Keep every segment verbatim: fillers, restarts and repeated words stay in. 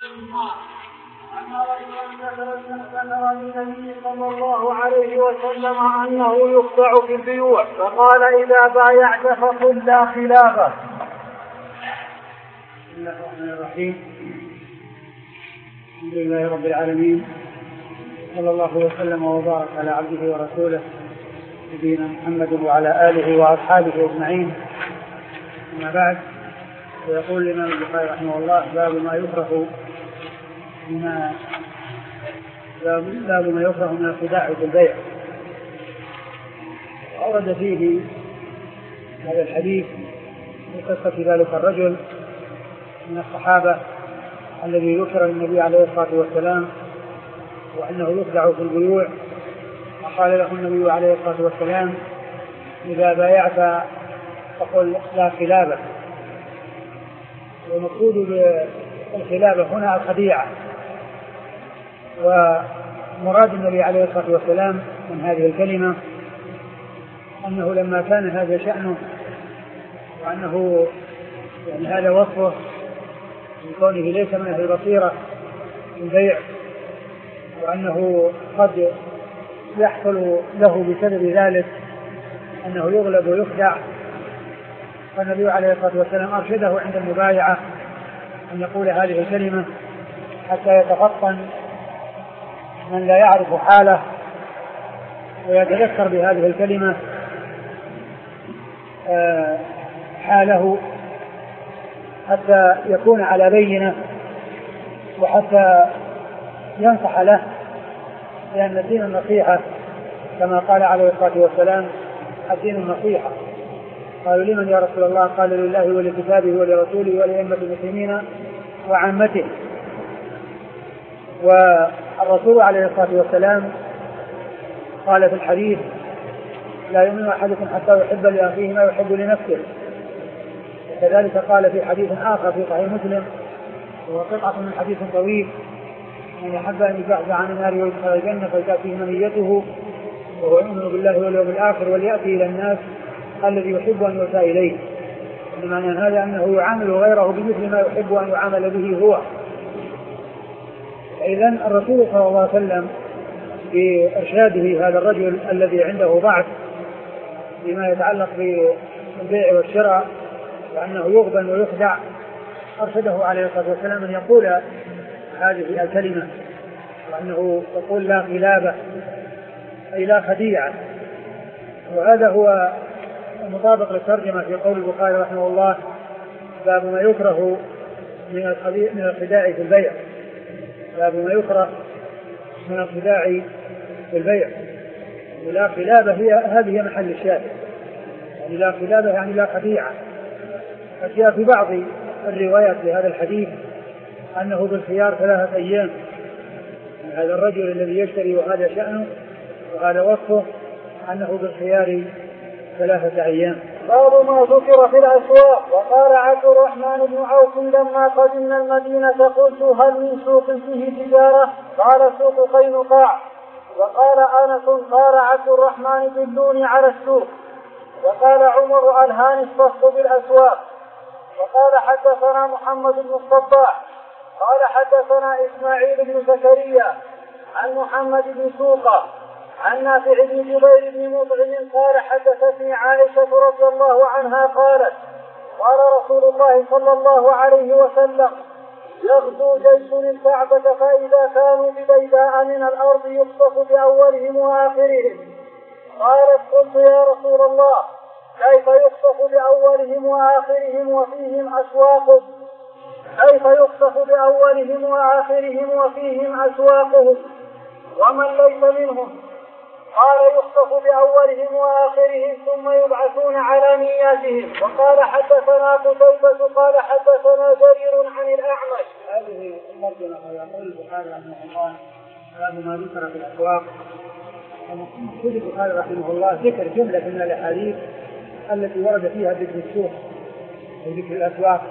أن رجلا ذكر للنبي صلى الله عليه وسلم أنه يخدع في البيوع فقال إذا بايعت فقل لا خلافه. بسم الله الرحمن الرحيم. الحمد لله رب العالمين، صلى الله وسلم وبارك على عبده ورسوله نبينا محمد وعلى آله وأصحابه أجمعين. أما بعد، ويقول الإمام البخاري رحمه الله: باب ما يكره من باب ما يكره من الخداع في البيع. أورد فيه هذا الحديث في قصة ذلك الرجل من الصحابة الذي ذكر للنبي عليه الصلاة والسلام وأنه يخدع في البيوع، فقال له النبي عليه الصلاة والسلام: إذا بايعت فقل لا خلافة. والمقصود بالخلافة هنا الخديعة، ومراد النبي عليه الصلاة والسلام من هذه الكلمة أنه لما كان هذا شأنه وأنه يعني هذا وصفه من كونه ليس من أهل البصيرة في البيع، وأنه قد يحصل له بسبب ذلك أنه يغلب ويخدع، فالنبي عليه الصلاة والسلام أرشده عند المبايعة أن يقول هذه الكلمة حتى يتفطن من لا يعرف حاله ويتذكر بهذه الكلمة حاله، حتى يكون على بينة وحتى ينصح له، لأن الدين النصيحة كما قال عليه الصلاة والسلام: الدين النصيحة. قالوا: لمن يا رسول الله؟ قال: لله ولكتابه ولرسوله ولأئمة المسلمين وعامته. والرسول عليه الصلاة والسلام قال في الحديث: لا يؤمن أحدكم حتى يحب لأخيه ما يحب لنفسه. وكذلك قال في حديث آخر في صحيح مسلم، وهو قطعة من حديث طويل: من يحب أن يبعث عن النار ويدخل الجنة فلتأتيه منيته وهو يؤمن بالله واليوم الآخر وليأتي إلى الناس الذي يحب أن يؤتى إليه. بمعنى هذا أنه يعامل غيره بمثل ما يحب أن يعامل به هو. إذن الرسول صلى الله عليه وسلم بإرشاده هذا الرجل الذي عنده ضعف بما يتعلق بالبيع والشراء وأنه يغبن ويخدع، أرشده عليه الصلاة والسلام أن يقول هذه الكلمة، وأنه يقول لا خلافة أي لا خديعة. وهذا هو المطابق للترجمة في قول البخاري رحمه الله: باب ما يكره من الخداع في البيع. باب ما يكره من الخداع في البيع. لا خلافة هي هذه محل الشاهد، يعني لا خلافة يعني لا خديعة. فجاء في بعض الروايات لهذا الحديث أنه بالخيار ثلاثة أيام. هذا الرجل الذي يشتري وهذا شأنه وهذا وصفه أنه بالخيار ثلاثة أيام. باب ما ذكر في الأسواق. وقال عبد الرحمن بن عوف: لما قدمنا المدينة قلت: هل من سوق فيه تجارة؟ قال: سوق قينقاع. وقال أنس: قال عبد الرحمن: دلوني على السوق. وقال عمر: ألهاني الصفق بالأسواق. وقال حدثنا محمد بن الصباح قال حدثنا إسماعيل بن زكريا عن محمد بن سوقة عن نافع بن جبير بن مطعم قال: حدثتني عائشة رضي الله عنها قالت: قال رسول الله صلى الله عليه وسلم: يغزو جيش الكعبة فإذا كانوا ببيداء من الأرض يخطف بأولهم وآخرهم. قالت: قلت: يا رسول الله، كيف يخطف بأولهم وآخرهم وفيهم أسواقهم؟ كيف يخطف بأولهم وآخرهم وفيهم أسواقهم ومن ليس منهم؟ قال: يخطف بأولهم وآخرهم ثم يبعثون على نياتهم. وقال حدثنا قتيبة قال حدثنا جرير عن الأعمش. هذه المرجمة يقول البخاري رحمه الله: باب ما ذكر في الأسواق. المقصود البخاري رحمه الله ذكر جملة من الأحاديث التي ورد فيها ذكر السوق وذكر الأسواق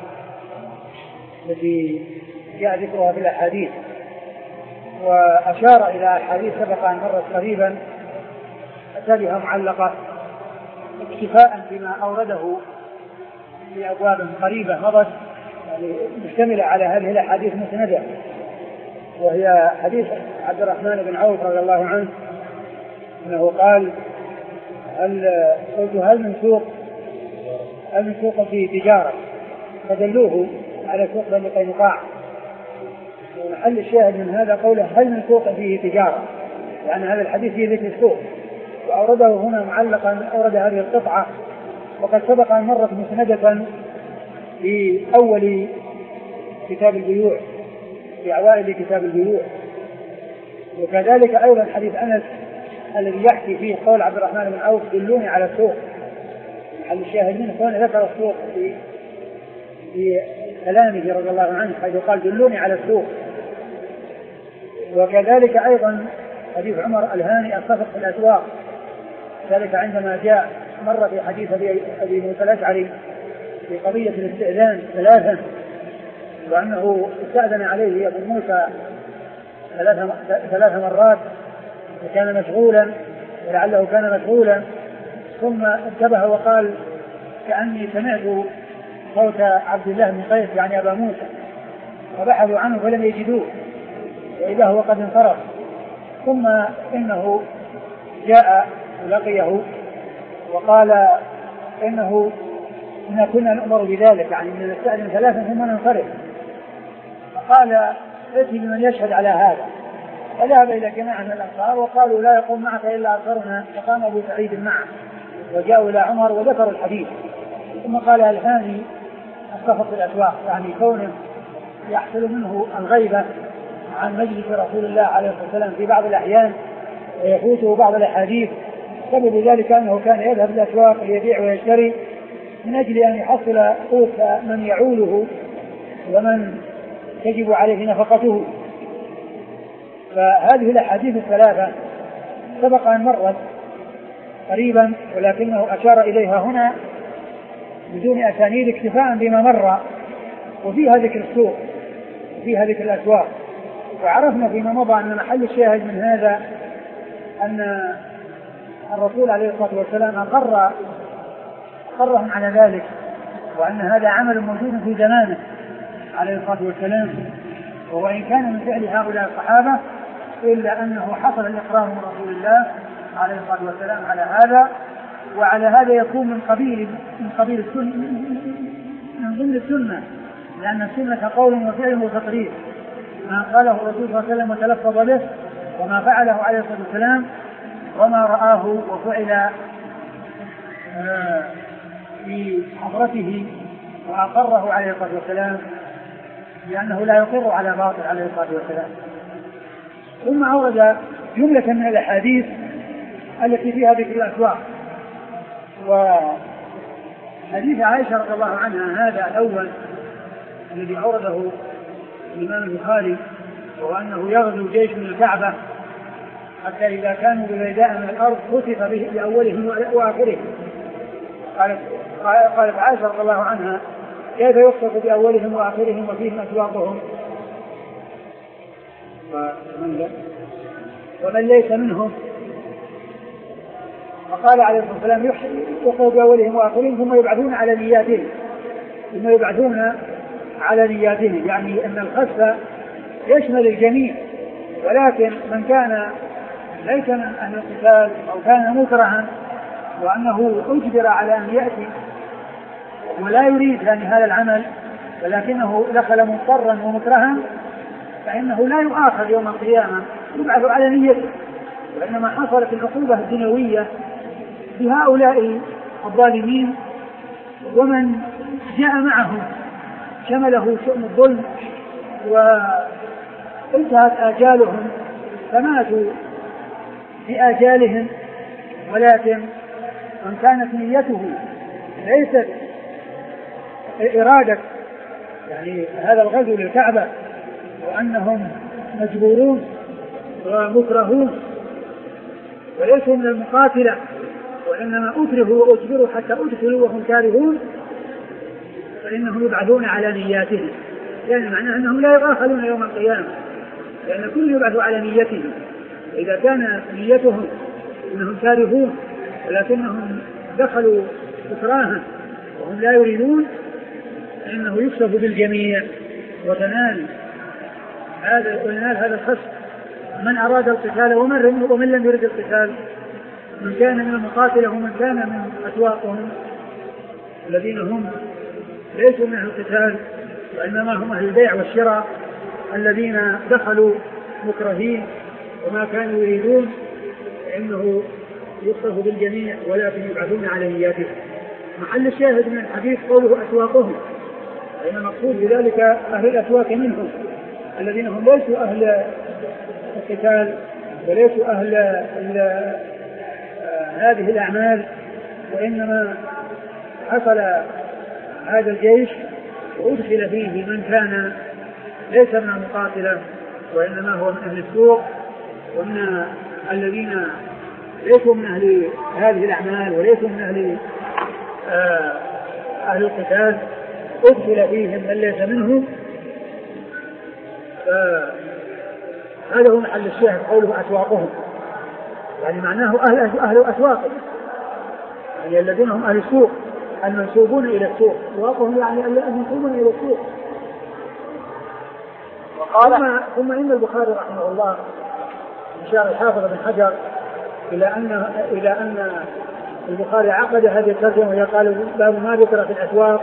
التي جاء ذكرها في الأحاديث، وأشار إلى أحاديث سبق أن مرت قريبا أتى بها معلقة اكتفاء بما أورده في أبواب قريبة مضت مشتملة على هذه الأحاديث مسندة، وهي حديث عبد الرحمن بن عوف رضي الله عنه أنه قال هل قلت هل من سوق هل من سوق فيه تجارة، فدلوه على سوق بني قينقاع. ومحل الشاهد من هذا قوله هل من سوق فيه تجارة، يعني هذا الحديث فيه ذكر السوق، وأورده هنا معلقا، أورد هذه القطعة وقد سبق أن مرت مسندة في أول كتاب البيوع، في أوائل كتاب البيوع. وكذلك أيضا حديث أنس الذي يحكي فيه قول عبد الرحمن بن عوف دلوني على السوق، محل الشاهد منه كون ذكر السوق في في كلامه رضي الله عنه حيث قال دلوني على السوق. وكذلك أيضا حديث عمر الهاني الصفق في الأسواق، ذلك عندما جاء مر في حديث أبي موسى الأشعري في قضية الاستئذان ثلاثا، وأنه استأذن عليه أبو موسى ثلاث ثلاث مرات وكان مشغولا، ولعله كان مشغولا، ثم انتبه وقال كأني سمعت صوت عبد الله بن قيس يعني أبا موسى، وبحثوا عنه فلم يجدوه وإذا هو قد انصرف. ثم إنه جاء ولقيه وقال إنه إن كنا نؤمر بذلك، يعني من نستأذن ثلاثا ثم ننصرف. فقال ائتي بمن يشهد على هذا، فذهب إلى جماعة من الأنصار وقالوا لا يقوم معك إلا أنصارنا، فقام أبو سعيد معه وجاءوا إلى عمر وذكروا الحديث. ثم قال الهاني السفر في الأسواق، يعني كونه يحصل منه الغيبة عن مجلس رسول الله عليه الصلاة والسلام في بعض الأحيان ويفوته بعض الأحاديث، سبب ذلك أنه كان يذهب الأسواق ليبيع ويشتري من أجل أن يحصل قوت من يعوله ومن تجب عليه نفقته. فهذه الأحاديث الثلاثة سبق أن مرت قريبا، ولكنه أشار إليها هنا بدون أسانيد اكتفاء بما مر، وفيها ذكر السوق وفيها ذكر الأسواق. وعرفنا فيما مضى أن محل الشاهد من هذا أن الرسول عليه الصلاة والسلام أقر أقرهم على ذلك، وأن هذا عمل موجود في زمانه عليه الصلاة والسلام، وإن كان من فعل هؤلاء الصحابة إلا أنه حصل الإقرار من رسول الله عليه الصلاة والسلام على هذا. وعلى هذا يكون من قبيل من قبيل السنة، من ضمن السنة، لأن السنة قول وفعل وتقرير، ما قاله الرسول صلى الله عليه وسلم وتلفظ به، وما فعله عليه الصلاة والسلام، وما رآه وفعل في حضرته وأقره عليه الصلاة والسلام، لأنه لا يقر على باطل عليه الصلاة والسلام. ثم أورد جملة من الأحاديث التي فيها ذكر الأسواق. وحديث عائشة رضي الله عنها هذا الأول الذي أورده الإمام البخاري، وأنه يغزو جيش من الكعبة حتى إذا كانوا ببيداء من الأرض خسف به بأولهم وآخرهم. قالت قالت عائشة رضي الله عنها كيف يخسف بأولهم وآخرهم وفيهم أسواقهم؟ ومن ليس منهم؟ فقال عليه الصلاة والسلام يخسف بأولهم وآخرهم ثم يبعثون على نياتهم، ثم يبعثون على نياتهم، يعني أن الخسف يشمل الجميع، ولكن من كان ليس من أهل القتال أو كان مكرها وأنه أجبر على أن يأتي ولا يريد يعني هذا العمل ولكنه دخل مضطرا ومكرها، فإنه لا يؤاخذ يوم القيامة، يبعث على نيته. وإنما حصلت العقوبة الدنيوية بهؤلاء الظالمين، ومن جاء معهم شمله شؤم الظلم وانتهت آجالهم فماتوا بآجالهم، ولكن من كانت نيته ليست إرادة يعني هذا الغزو للكعبة وأنهم مجبورون ومكرهون وليسوا من المقاتلة وإنما أكرهوا وأجبروا حتى أدخلوا وهم كارهون، فإنهم يبعثون على نياتهم، يعني معناه أنهم لا يؤاخذون يوم القيامة، لأن كل يبعث على نيته. إذا كان نيتهم أنهم كارهون ولكنهم دخلوا إكراها وهم لا يريدون، أنه يكسب بالجميع وتنال هذا وينال هذا الخصم من أراد القتال ومن, ومن لم يرد القتال، من كان من المقاتلة ومن كان من أسواقهم الذين هم ليسوا من أهل القتال وإنما هم أهل البيع والشراء الذين دخلوا مكرهين وما كانوا يريدون، فإنه يصرف بالجميع ولكن يبعثون على نياتهم. محل الشاهد من الحديث قوله أسواقهم، لأن المقصود بذلك أهل الأسواق منهم الذين هم ليسوا أهل القتال وليسوا أهل هذه الأعمال، وإنما حصل هذا الجيش وأدخل فيه من كان ليس من المقاتلة وإنما هو من أهل السوق ومن الذين ليسوا من أهل هذه الأعمال وليسوا من أهل أهل القتال، أدخل فيهم من ليس منهم. هذا هو محل الشاهد قوله أسواقهم، يعني معناه أهل أهل أسواق، يعني الذين هم أهل السوق المنسوبون إلى السوق، أسواقهم يعني المنسوبون إلى السوق. وقال ثم إن البخاري رحمه الله أشار الحافظ بن حجر إلى أن إلى أن البخاري عقد هذه الترجمة وهي قال باب ما ذكر في الأسواق،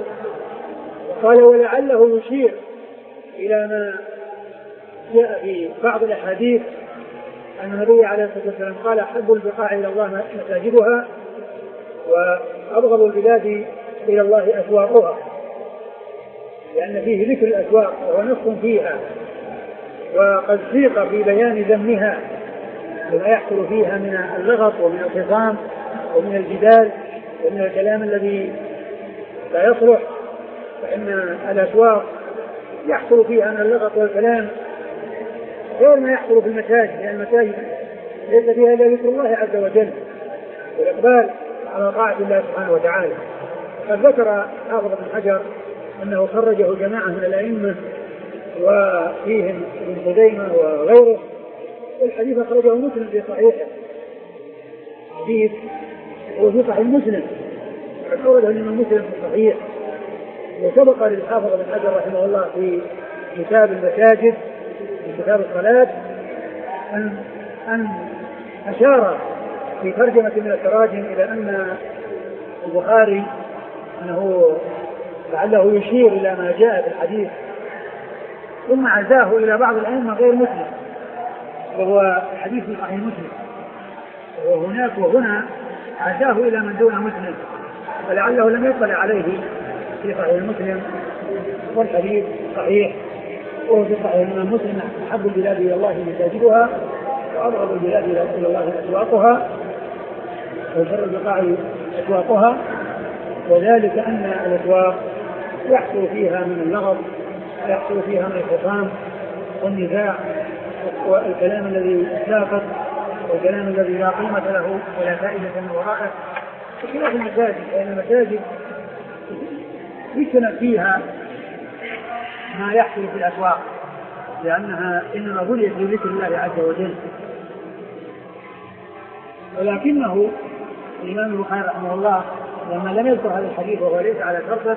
قال ولعله يشير إلى ما جاء في بعض الأحاديث أن النبي عليه الصلاة والسلام قال أحب البقاع إلى الله مساجدها وأبغض البلاد إلى الله أسواقها، لأن فيه ذكر الأسواق وهو نص فيها وقد سيق في بيان ذمها وما يحصل فيها من اللغط ومن الخصام ومن الجدال ومن الكلام الذي لا يصلح، فإن الأسواق يحصل فيها من اللغط والكلام غير ما يحصل في المساجد، لأن يعني المساجد ليس فيها إلا ذكر الله عز وجل والإقبال على طاعة الله سبحانه وتعالى. قد ذكر حافظ بن حجر أنه خرجه جماعة من الأئمة وفيهم ابن خزيمة وغيره، والحديث أخرجه مسلم في صحيحه، حديث وفي صحيح مسلم أخرجه الإمام مسلم في الصحيح. وسبق للحافظ بن حجر رحمه الله في كتاب المساجد في كتاب الصلاة أن أن أشار في ترجمة من التراجم إلى أن البخاري أنه لعله يشير إلى ما جاء في الحديث ثم عزاه إلى بعض الأئمة غير مسلم، وهو حديث صحيح مسلم، وهناك وهنا عزاه إلى من دون مسلم، فلعله لم يطلع عليه في صحيح مسلم، والحديث صحيح وهو في صحيح الإمام مسلم أحب البلاد إلى الله مساجدها وأبغض البلاد إلى الله أسواقها وشر البقاع أسواقها، وذلك أن الأسواق يحصل فيها من اللغط ويحصل فيها من الخصام والنزاع والكلام الذي ساقط والكلام الذي لا قيمة له ولا فائدة من ورائه، بخلاف المساجد، لأن المساجد يجتمع فيها ما يحصل في الأسواق لأنها إنما بنيت لذكر الله عز وجل. ولكنه الإمام البخاري رحمه الله لما لم يذكر هذا الحديث وهو ليس على شرطه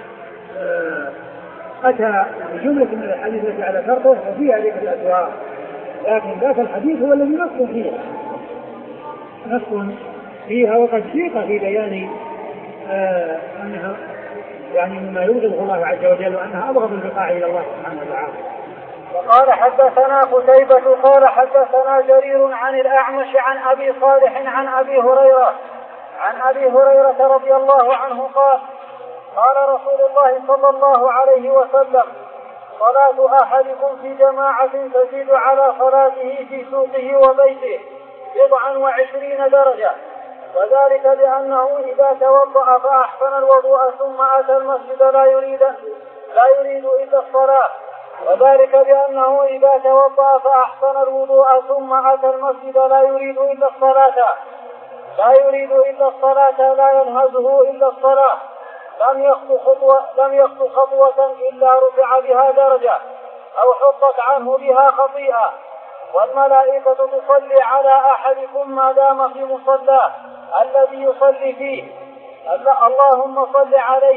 أتى بجملة من الحديث التي على شرطه وفيها ذكر الأسواق، لكن ذاك الحديث هو الذي نص فيها نص فيها وقد سيق في بيان آه أنها يعني مما يبغضه الله عز وجل وأنها أبغض البقاع إلى الله سبحانه وتعالى. وقال حدثنا قتيبة قال حدثنا جرير عن الأعمش عن أبي صالح عن أبي هريرة عن أبي هريرة رضي الله عنه قال قال رسول الله صلى الله عليه وسلم صلاة أحدكم في جماعة تزيد على صلاته في سوقه وبيته بضعا وعشرين درجة، وذلك لأنه إذا توضأ فأحسن الوضوء ثم أتى المسجد لا يريد لا يريد إلا الصلاة، وذلك لأنه إذا توضأ فأحسن الوضوء ثم أتى المسجد لا يريد إلا الصلاة لا يريد إلا الصلاة لا ينهزه إلا الصلاة لم يخطو خطوة لم يخطو خطوة إلا رفع بها درجة أو حطت عنه بها خطيئة، والملائكة تصلي على أحدكم ما دام في مصلاه الذي يصلي فيه اللهم صل عليه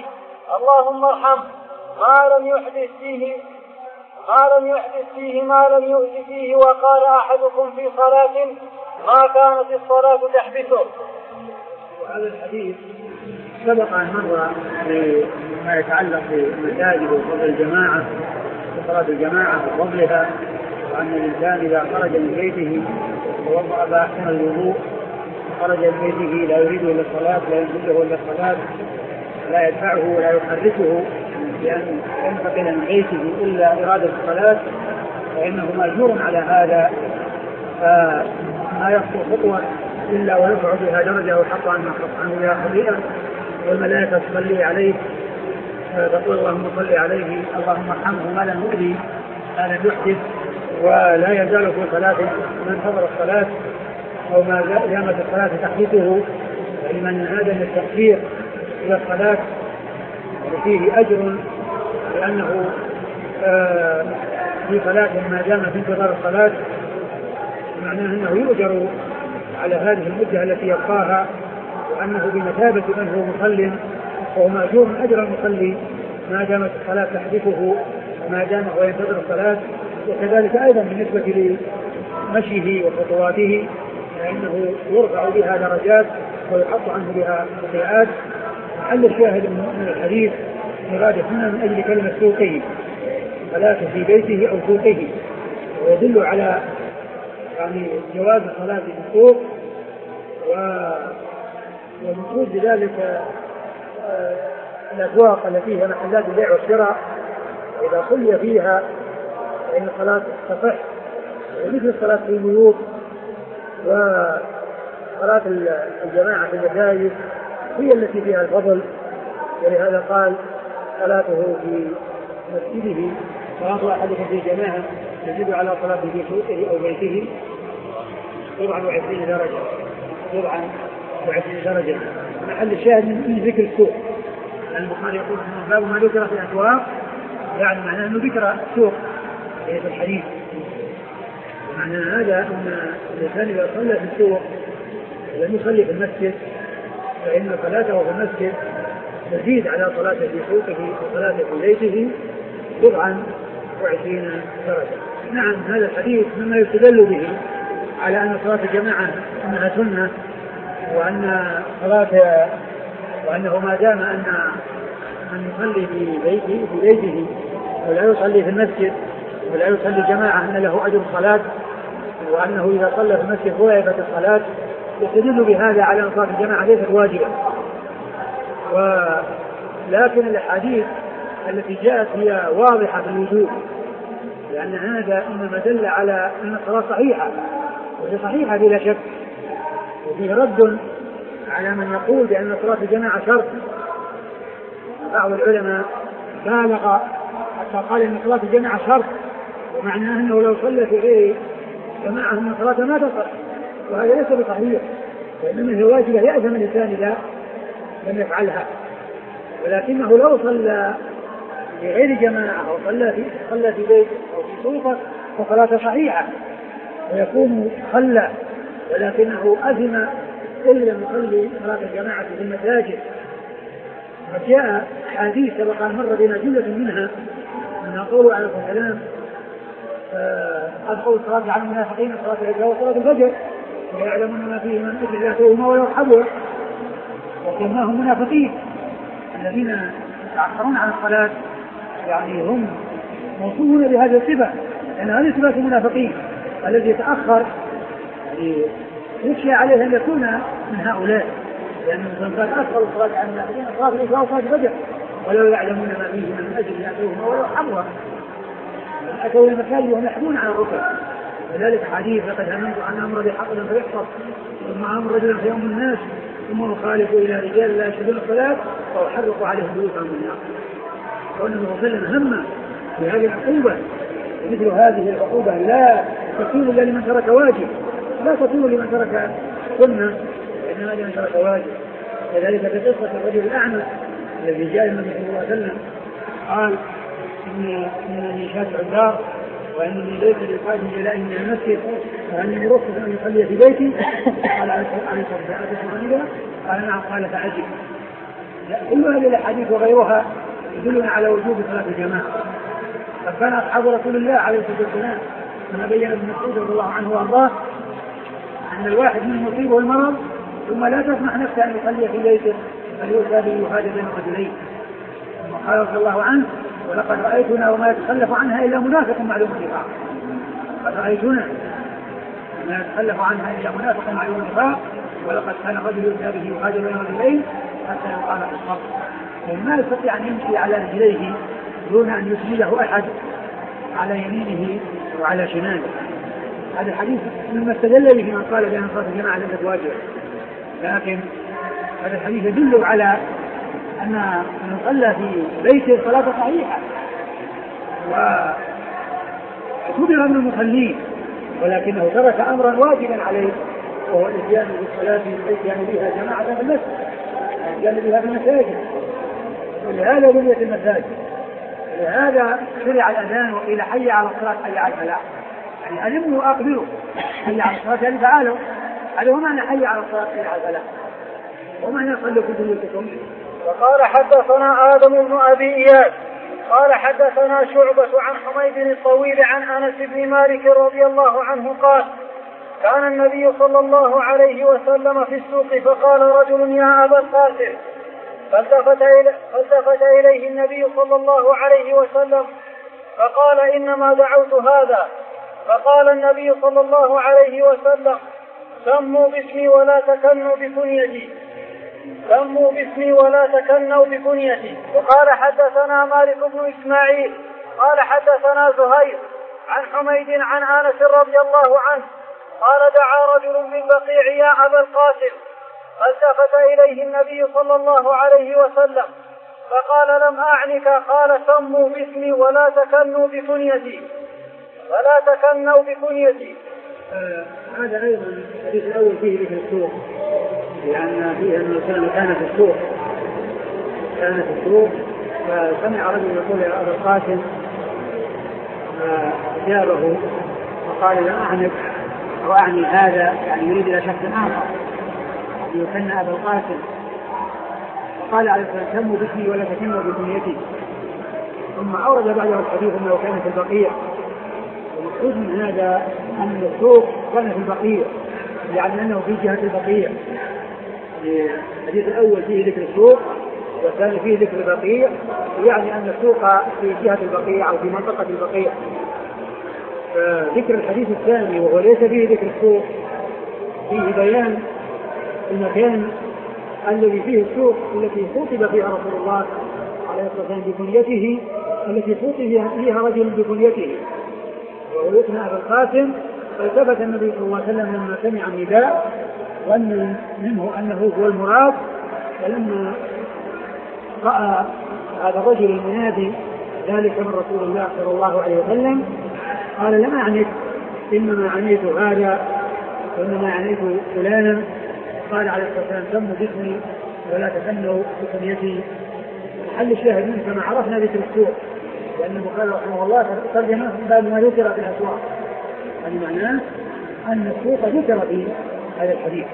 اللهم ارحم ما لم يحدث فيه ما لم يحدث فيه ما لم يؤذ فيه. وقال أحدكم في صلاة ما كانت الصلاة تحبسه. وهذا الحديث سبق أن مر بما يتعلق بالمساجد وفضل الجماعة وصلاة الجماعة وفضلها، وأن الإنسان إذا خرج من بيته ووضع بأحسن الوضوء خرج من بيته لا يريد إلا الصلاة لا ينزله إلا الصلاة لا يدفعه ولا يحركه بأن ينتقل من بيته إلا إرادة الصلاة فإنه مأجور على هذا. فما يخطو خطوة إلا ويرفع بها درجة ويحط عنه عنه بها خطيئة، والملائكة تصلي عليه تقول اللهم صل عليه اللهم ارحمه ما لم يؤذي ما لم يحدث. ولا يزال في صلاة من حضر الصلاة أو ما دامت الصلاة تحدثه، فإن هذا من التأخير إلى الصلاة وفيه أجر، لأنه آه في صلاة ما دام في انتظار الصلاة معناه أنه يؤجر على هذه المدة التي يبقاها، وأنه بمثابة من هو مصلٍ وهو مأجور أجر المصلي ما دامت الصلاة تحدثه ما دام هو ينتظر الصلاة. وكذلك أيضا بالنسبة لمشيه وخطواته فإنه يرفع بها درجات ويحط عنه بها خطيئات. محل الشاهد من الحديث مراد هنا من أجل كلمة سوقه صلاة في بيته أو سوقه، ويدل على يعني جواز الصلاة في السوق ومقصود بذلك الأسواق التي هي محلات البيع والشراء، وإذا صلي فيها فإن الصلاة تصح، ومثل الصلاة في البيوت وصلاة الجماعة في المساجد هي التي فيها الفضل. ولهذا قال صلاته في مسجده صلاة أحدكم في جماعة يزيد على صلاته في سوقه أو بيته سبعا وعشرين درجة سبعا وعشرين درجة. محل الشاهد من ذكر السوق، البخاري يقول باب ما ذكر في الأسواق، يعني معناه أنه ذكر السوق في الحديث. معنى هذا أن الإنسان إذا صلى في السوق ولم يصلي في المسجد فإن صلاته في المسجد تزيد على صلاته في سوقه وصلاته في بيته سبعا وعشرين درجة. نعم هذا الحديث مما يستدل به على أن صلاة الجماعة أنها سنة، وأن صلاة وأنه ما دام أن من يصلي في بيته في بيته ولا يصلي في المسجد ولا يصلي جماعة أن له أجر الصلاة، وأنه إذا صلى في المسجد ضيعت الصلاة. يستدل بهذا على أن صلاة الجماعة ليست واجبة، ولكن الأحاديث التي جاءت هي واضحة في الوجوب، لأن هذا إنما دل على أن الصلاة صحيحة، وهي صحيحة بلا شك. وفيه رد على من يقول بأن صلاة الجماعة شرط. بعض العلماء بالغ حتى قال أن صلاة الجماعة شرط، ومعناه أنه لو صلى في غير جماعة أن صلاة ما تصح، وهذا ليس بصحيح، وإنما هي واجبة يأثم الإنسان إذا لم يفعلها. ولكنه لو صلى في غير جماعة أو صلى في صلى في بيت أو في سوقه فصلاة صحيحة ويكون صلى، ولكنه أثم إن لم يصلي صلاة الجماعة في المساجد. فجاء حديث سبق أن مر بنا جملة منها من قوله عليه الصلاة والسلام أدخل الصلاة على المنافقين صلاة العشاء وصلاة الفجر ويعلمون ما فيه من أجل يأتوهما ويرحبوا، وسماهم منافقين الذين يتعثرون عن الصلاة، يعني هم موصوفون بهذه الصفة، لأن هذه صفة المنافقين الذي يتأخر يعني يخشى عليه أن يكون من هؤلاء، لأن من قد أدخل الصلاة على المنافقين صلاة العشاء وصلاة الفجر ولو يعلمون ما فيه من أجل يأتوهما ويرحبوا أتوا المساجد وهم يحبون على الركب. لذلك حديث لقد هممت أن أمر بحقل فيحفظ ثم أمر رجلا فيؤم الناس ثم أخالف إلى رجال لا يشهدون الصلاة فأحرق عليهم بيوتهم من النار. وأنه وسلم هم بهذه العقوبة، مثل هذه العقوبة لا تكون إلا لمن ترك واجب، لا تكون لمن ترك سنة، إنما لمن ترك واجب. كذلك في قصة الرجل الأعمى الذي جاء النبي صلى الله عليه وسلم قال إن إنني شافع الدار وإنني ليس للقائد جلائي من المسجد فأنني رخص أن يصلي في بيتي. قال عليه الصلاة والسلام قال نعم، قال فعجب. كل هذه الأحاديث وغيرها يدلنا على وجوب صلاة الجماعة. قد كان أصحاب رسول الله عليه الصلاة والسلام كما بين ابن مسعود رضي الله عنه وأرضاه أن الواحد منهم يصيبه المرض ثم لا تسمح نفسه أن يصلي في بيته بل يؤتى به يحاج بين رجلين. وقال رضي الله عنه: ولقد رأيتنا وما يتخلف عنها إلا منافق معلوم النفاق. قد رأيتنا وما يتخلف عنها إلا منافق معلوم النفاق، ولقد كان رجل يؤتى به يحاج بين رجلين حتى يقال في الصبر. يعني ما يستطيع أن يمشي على رجليه دون أن يسنده أحد على يمينه وعلى شماله. هذا الحديث مما استدل به من قال بأن صلاة الجماعة لم تواجب، لكن هذا الحديث يدل على أن من صلى في بيته صلاة صحيحة واعتبر من المصلين، ولكنه ترك أمرا واجبا عليه وهو الاتيان بالصلاة الاتيان بها جماعة في المسجد، الاتيان بها في المساجد. ولهذا بنيت المساجد، ولهذا شرع الأذان وقيل حي على الصلاة حي على الفلاح، يعني ألموا وأقبلوا حي على الصلاة يعني تعالوا. هذا هو معنى حي على الصلاة حي على الفلاح، ومعنى صلوا في بيوتكم. وقال حدثنا آدم بن أبي إياس قال حدثنا شعبة عن حميد الطويل عن أنس بن مالك رضي الله عنه قال: كان النبي صلى الله عليه وسلم في السوق فقال رجل: يا أبا القاسم. فالتفت إليه, فالتفت إليه النبي صلى الله عليه وسلم فقال: إنما دعوت هذا. فقال النبي صلى الله عليه وسلم: سموا باسمي ولا تكنوا بكنيتي سموا باسمي ولا تكنوا بكنيتي. وقال حدثنا مالك بن إسماعيل قال حدثنا زهير عن حميد عن أنس رضي الله عنه قال: دعا رجل بالبقيع: يا أبا القاسم. فالتفت إليه النبي صلى الله عليه وسلم فقال: لم أعنك. قال: سموا باسمي ولا تكنوا بكنيتي ولا تكنوا بكنيتي. آه هذا أيضا الحديث الأول فيه ذكر السوق، لأن فيه أن الإنسان كان في السوق كان في السوق فسمع رجل يقول: يا أبا القاسم. فأجابه وقال: لا أعنك وأعني هذا، يعني يريد إلى شخص آخر يكن أبا القاسم. فقال عليه الصلاة والسلام: سموا باسمي ولا تكنوا بكنيتي. ثم أورد بعده الحديث أنه كان في البقيع، والمقصود من هذا أن السوق كان في البقيع، يعني أنه في جهة البقيع. الحديث الأول فيه ذكر السوق والثاني فيه ذكر البقيع، يعني أن السوق في جهة البقيع أو في منطقة البقيع. فذكر الحديث الثاني وهو ليس فيه ذكر السوق فيه بيان المكان الذي فيه السوق التي خطب فيها رسول الله عليه الصلاة والسلام بكنيته، التي خطب فيها رجل بكنيته وهو يكنى أبا القاسم. فالتفت النبي صلى الله عليه وسلم لما سمع النداء وأن منه أنه هو المراد، فلما رأى هذا الرجل المنادي ذلك من رسول الله صلى الله عليه وسلم قال: لم أعنك، إنما عنيت هذا وإنما عنيت فلانا. قال عليه الصلاة والسلام: سموا باسمي ولا تكنوا بكنيتي. حل الشاهد منه كما عرفنا ذكر السوق، لأن البخاري رحمه الله ترجمه من باب ما ذكر في الأسواق، يعني معناه أن السوق ذكر في هذا الحديث.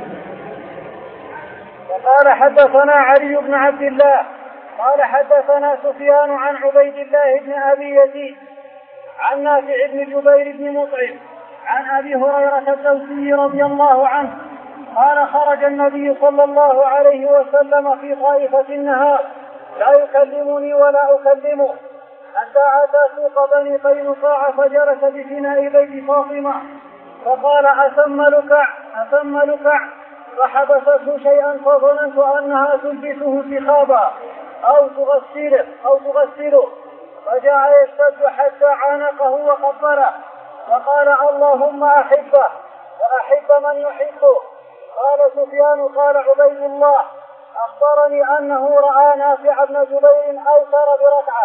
وقال حدثنا علي بن عبد الله قال حدثنا سفيان عن عبيد الله بن أبي يزيد عن نافع بن جبير بن مطعم عن أبي هريرة الدوسي رضي الله عنه قال: خرج النبي صلى الله عليه وسلم في طائفة النهار لا يكلمني ولا أكلمه حتى أتى سوق بني قينقاع فجلس بفناء بيت فاطمة فقال: أثم لكع أثم لكع. فحبسته شيئا فظننت أنها تلبسه سخابا أو تغسله أو تغسله فجاء يشتد حتى عانقه وقبله وقال: اللهم أحبه وأحب من يحبه. قال سفيان قال عبيد الله: أخبرني أنه رأى نافع بن جبير أوتر بركعة.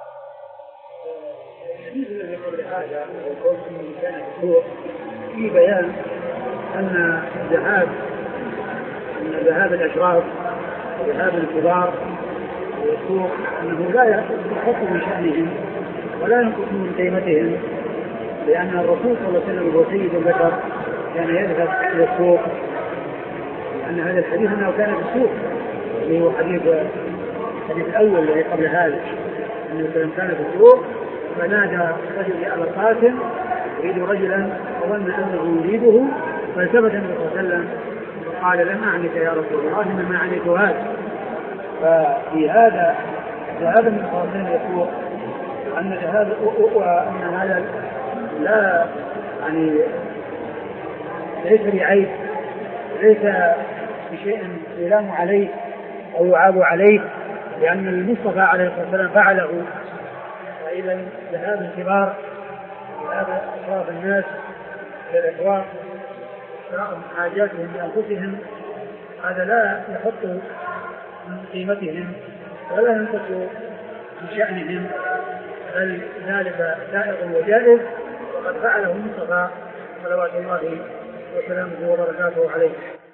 في بيان أن ذهاب أن ذهاب الأشراف وذهاب الكبار والسوق أنه لا يخف من شأنهم ولا ينقص من قيمتهم، لأن الرسول صلى الله عليه وسلم هو سيد البشر كان يذهب إلى السوق، لأن هذا الحديث أنه كان في السوق اللي هو حديث الحديث الأول الذي قبل هذا أنه كان في السوق فنادى رجل يا أبا القاسم يريد رجلا وظن أنه يريده فالتفت النبي صلى الله عليه وسلم وقال لم أعنك يا رسول الله إنما عنيت هذا. ففي هذا ذهاب من قومين يسوق أن هذا وأن هذا لا يعني ليس بعيب ليس بشيء يلام عليه أو يعاب عليه لأن المصطفى عليه الصلاة والسلام فعله. فإذا ذهاب الكبار ذهاب أشراف الناس إلى الإخوان شراء حاجاتهم بأنفسهم هذا لا يحط من قيمتهم ولا ينقص من شأنهم بل ذلك سائغ وجائز وقد فعله المصطفى صلوات الله وسلامه وبركاته عليه.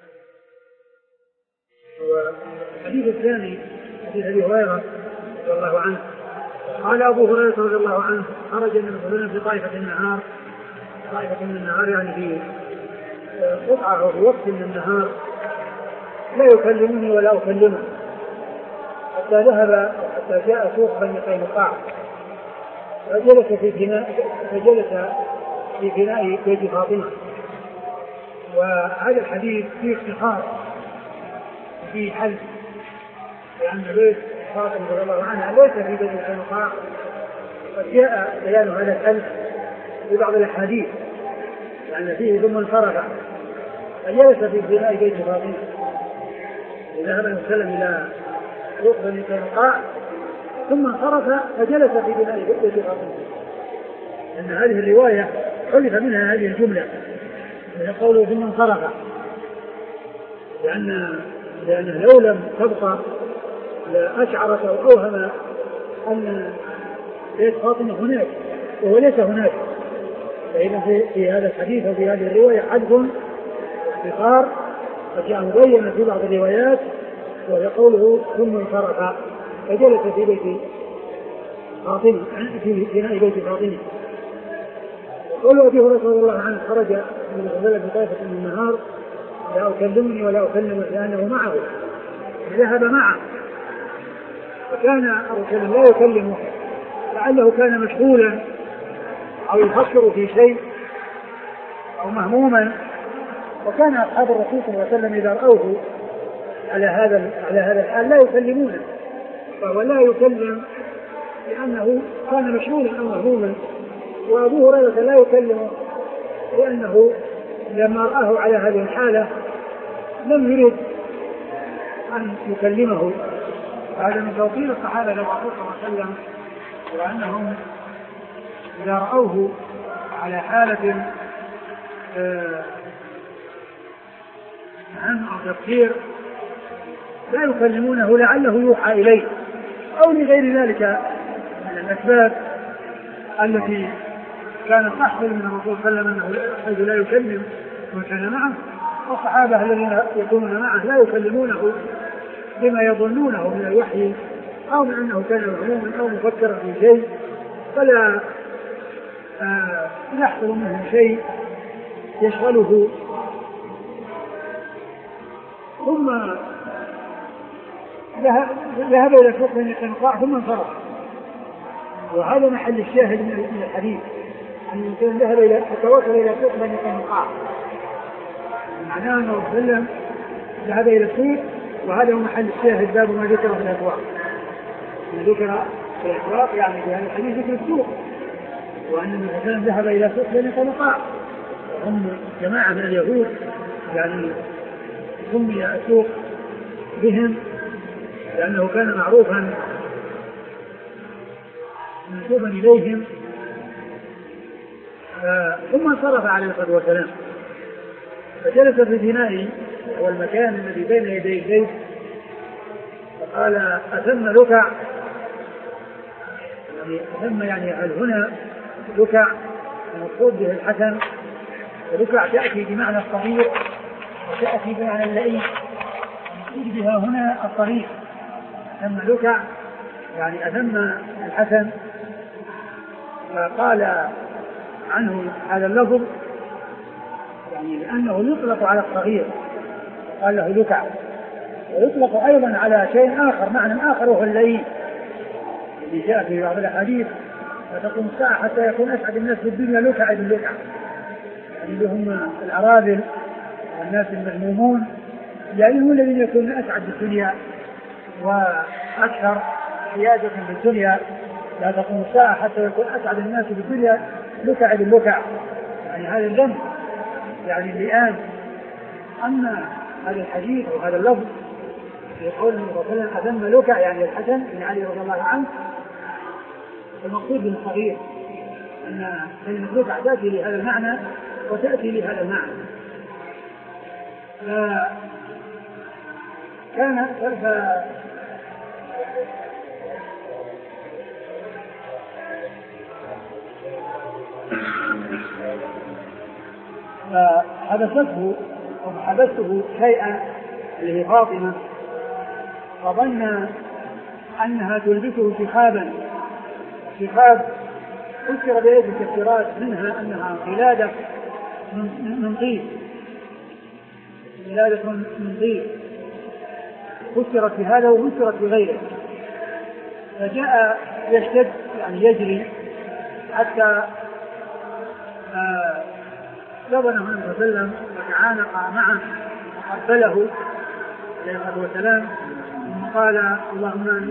والحديث الثاني حديث أبي هريرة رضي الله عنه قال أبو هريرة رضي الله عنه خرج النبي صلى الله عليه وسلم في طائفة النهار طائفة من النهار يعني في قطعة أو في وقت من النهار لا يكلمني ولا أكلمه حتى ذهب حتى جاء سوق بني قينقاع فجلس في بناء فجلس في بناء بيت فاطمة. وهذا الحديث فيه اختصار فيه حل لأن بيت فاطمة رضي الله عنها ليس في بيت قينقاع وقد جاء بيان هذا الحل في بعض الأحاديث لأن فيه ثم انصرف فجلس في بناء بيت فاطمة. ذهب النبي صلى الله عليه وسلم إلى سوق بني قينقاع ثم انصرف فجلس في بناء بيت فاطمة. لأن هذه الرواية حذف منها هذه الجملة من قوله ثم انصرف لأن لأنه لو لم تبقى لأشعرت أو أوهم أن بيت فاطمة هناك وهو ليس هناك. فإذا في, في هذا الحديث وفي هذه الرواية حذف اختصار فجاء مبين في بعض الروايات وهي قوله ثم انصرف فجلس في بيت فاطمة في بناء بيت فاطمة. قول أبي هريرة رضي الله عنه خرج من غزلة بطائفة من النهار لا أكلمني ولا أكلمه لأنه معه ذهب معه وكان الرجل لا يكلمه لعله كان مشغولا أو يفكر في شيء أو مهموما. وكان أصحاب الرسول صلى الله عليه وسلم إذا رأوه على هذا على هذا الحال لا يكلمونه فهو لا يكلم لأنه كان مشغولا أو مهموما. وأبو هريرة لا يكلمه لأنه لما رآه على هذه الحالة لم يرد أن يكلمه. هذا من توقير الصحابة للرسول صلى الله عليه وسلم وأنهم إذا رأوه على حالة هم أو تفكير لا يكلمونه لعله يوحى إليه أو لغير ذلك من الأسباب التي كانت تحصل من الرسول صلى الله عليه وسلم أنه لا يكلم من كان معه. والصحابة الذين يكونون معه لا يكلمونه بما يظنونه من الوحي أو من أنه كان مهموما أو مفكرا في شيء فلا آه يحصل منه شيء يشغله. ثم ذهب إلى سوق بني قينقاع ثم انصرف. وهذا محل الشاهد من الحديث أن الإنسان ذهب إلى توصل إلى سوق بني قينقاع معناه أنه وسلم ذهب إلى السوق وهذا هو محل الشاهد باب ما ذكر في الأسواق. ما ذكر في الأسواق يعني في هذا الحديث ذكر السوق وأن النبي صلى الله عليه وسلم ذهب إلى سوق بني قينقاع هم جماعة من اليهود يعني سمي السوق بهم لأنه كان معروفا منسوبا إليهم. ثم انصرف عليه الصلاة والسلام فجلس في بنائه والمكان الذي بين يدي البيت فقال أثم لكع يعني أثم يعني هل هنا لكع المقصود به الحسن ولكع تأتي بمعنى الصغير وتأتي بمعنى اللئيم يقصد بها هنا الطريق. أثم لكع يعني أثم الحسن فقال عنه هذا اللفظ يعني لأنه يطلق على الصغير قال له لكع ويطلق أيضا على شيء آخر معنى آخر وهو اللين اللي جاء في بعض الأحاديث لا تقوم الساعة حتى يكون أسعد الناس في الدنيا لكعة باللكعة، اللي هم الأراذل والناس المذمومون، يعني هم الذين يكونون أسعد بالدنيا وأكثر حيادة في الدنيا. لا تقوم الساعة حتى يكون أسعد الناس في الدنيا لكعة باللكعة، يعني هذا الذنب يعني اللئام. أما هذا الحديث وهذا اللفظ يقول رسول أذم لكع يعني الحسن بن علي رضي الله عنه، المقصود بالصغير أن كلمة لكع تأتي لهذا المعنى وتأتي لهذا المعنى. فكان ف... فحبسته أو حبسته شيئا اللي هي فاطمة، فظن أنها تلبسه شخابا. شخاب فسر بيد التفسيرات منها أنها قلادة من طيب، قلادة من طيب فسرت بهذا وفسرت بغيره. فجاء يشتد يعني يجري حتى لبنه النبي صلى الله عليه وسلم وتعانق معه وقبله عليه الصلاة والسلام وقال اللهم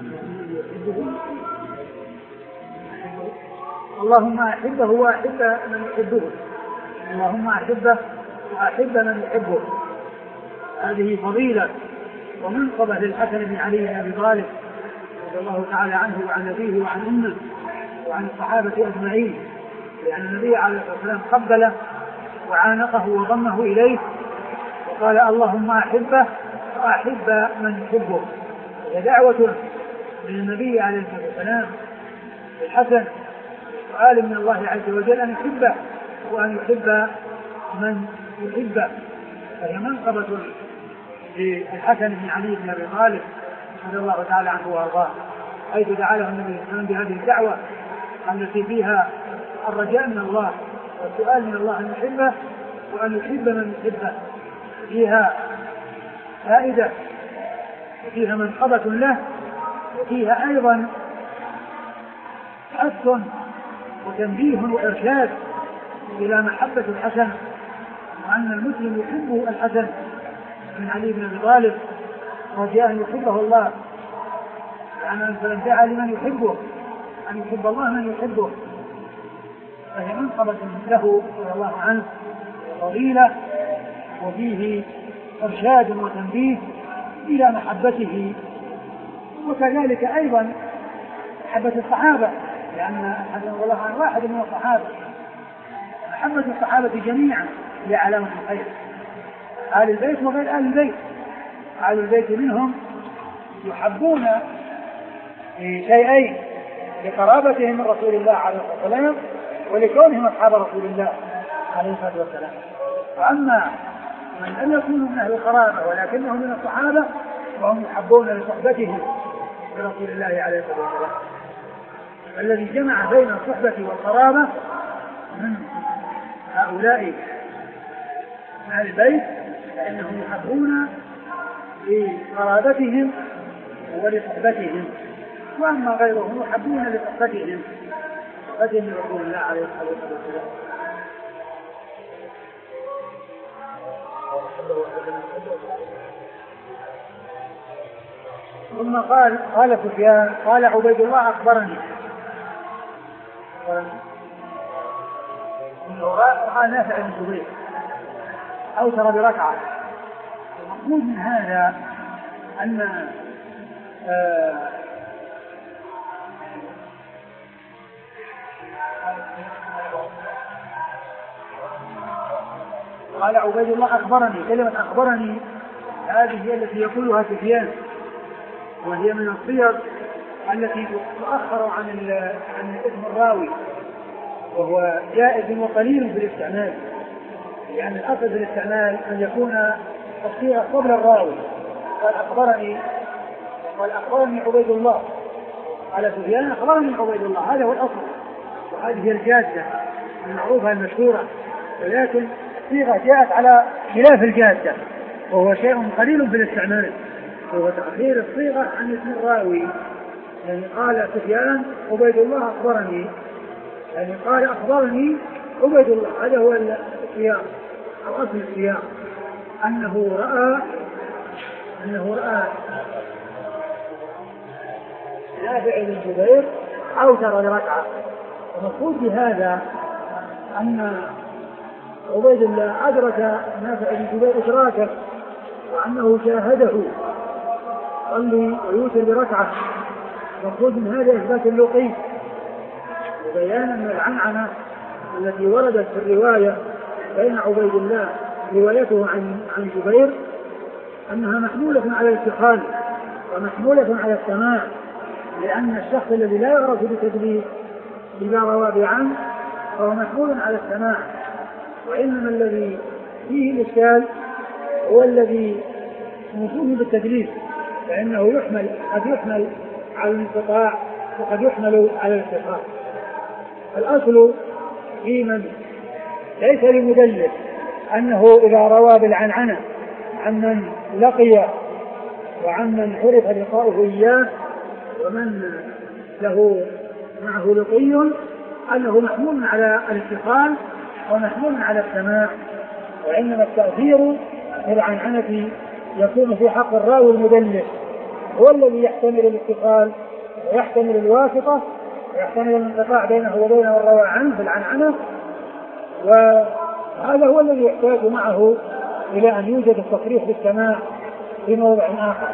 اللهم أحبه وأحب من يحبه، اللهم أحبه وأحب من يحبه. هذه فضيلة ومنقبة للحسن بن علي بن أبي طالب رضي الله تعالى عنه وعن أبيه وعن أمه وعن الصحابة أجمعين، لأن النبي عليه الصلاة والسلام قبله وعانقه وضمه إليه وقال اللهم أحبه وأحب من يحبه. هي دعوة من النبي عليه الصلاة والسلام الحسن سؤال من الله عز وجل أن يحبه وأن يحب من يحبه. فهي منقبة للحسن بن علي بن أبي طالب رضي الله تعالى عنه وأرضاه، حيث دعا له النبي صلى الله عليه وسلم بهذه الدعوة التي فيها الرجاء من الله والسؤال من الله أن يحبه وأن يحب من يحبه. فيها فائدة وفيها منقبة له، وفيها أيضا حث وتنبيه وإرشاد إلى محبة الحسن، وأن المسلم يحب الحسن بن علي بن أبي طالب رجاء أن يحبه الله، يعني فلن دعا لمن يحبه أن يحب الله من يحبه. فهي منقبة له رضي الله عنه طويلة، وفيه إرشاد وتنبيه إلى محبته، وكذلك أيضا محبة الصحابة، لأن الحسن رضي الله عنه واحد من الصحابة. محبة الصحابة جميعا هي علامة الخير، آل البيت وغير آل البيت. آل البيت منهم يحبون شيئين: لقرابتهم من رسول الله عليه الصلاة والسلام، ولكونهم أصحاب رسول الله عليه الصلاة والسلام. وأما من لم يكونوا من أهل القرابة ولكنهم من الصحابة وهم يحبون لصحبتهم برسول الله عليه الصلاة والسلام. الذي جمع بين الصحبة والقرابة من هؤلاء أهل البيت فإنهم يحبون لقرابتهم ولصحبتهم، وأما غيرهم يحبون لصحبتهم صحبتهم برسول الله عليه الصلاة والسلام. ثم قال قال سفيان قال عبيد الله أخبرني قال نافع بن جبير أوتر بركعة. المقصود من هذا أن آه قال عبيد الله أخبرني. كلمة أخبرني هذه هي التي يقولها سفيان، وهي من الصيغ التي تؤخر عن عن اسم الراوي، وهو جائز وقليل في الاستعمال، لأن الأصل في الاستعمال أن يكون الصيغة قبل الراوي. قال أخبرني قال أخبرني عبيد الله على سفيان أخبرني عبيد الله، هذا هو الأصل، وهذه هي الجادة المعروفة المشهورة، ولكن الصيغة جاءت على خلاف الجادة وهو شيء قليل في الاستعمال. هو تأخير الصيغة عن اسم الراوي. يعني قال سفيان عبيد الله أخبرني، يعني قال أخبرني عبيد الله، هذا هو السياق أو أصل السياق، أنه رأى أنه رأى نافع بن جبير أوتر لركعة. ومقصود بهذا أن عبيد الله أدرك نافع بن جبير إدراكه، وأنه شاهده صلي ويوتر بركعة. مقصود من هذا إثبات اللقي وبيان أن العنعنة التي وردت في الرواية بين عبيد الله روايته عن عن جبير أنها محمولة على الاتصال ومحمولة على السماع، لأن الشخص الذي لا يعرف بالتدليس إذا روى بعن فهو محمول على السماع، وإنما الذي فيه الإشكال هو الذي موصول بالتدليس، فإنه يحمل قد يحمل على الانقطاع وقد يحمل على الاتصال. الأصل في من ليس لمدلس أنه إذا روى بالعنعنة عن من لقي وعن من عرف لقاؤه إياه ومن له معه لقي أنه محمول على الاتصال ومحمول على السماع، وإنما التأثير بالعنعنة يكون في حق الراوي المدلس، هو الذي يحتمل الاتصال ويحتمل الواسطة ويحتمل الانقطاع بينه وبين من روى عنه بالعنعنة، وهذا هو الذي يحتاج معه إلى أن يوجد التصريح بالسماع في موضع آخر.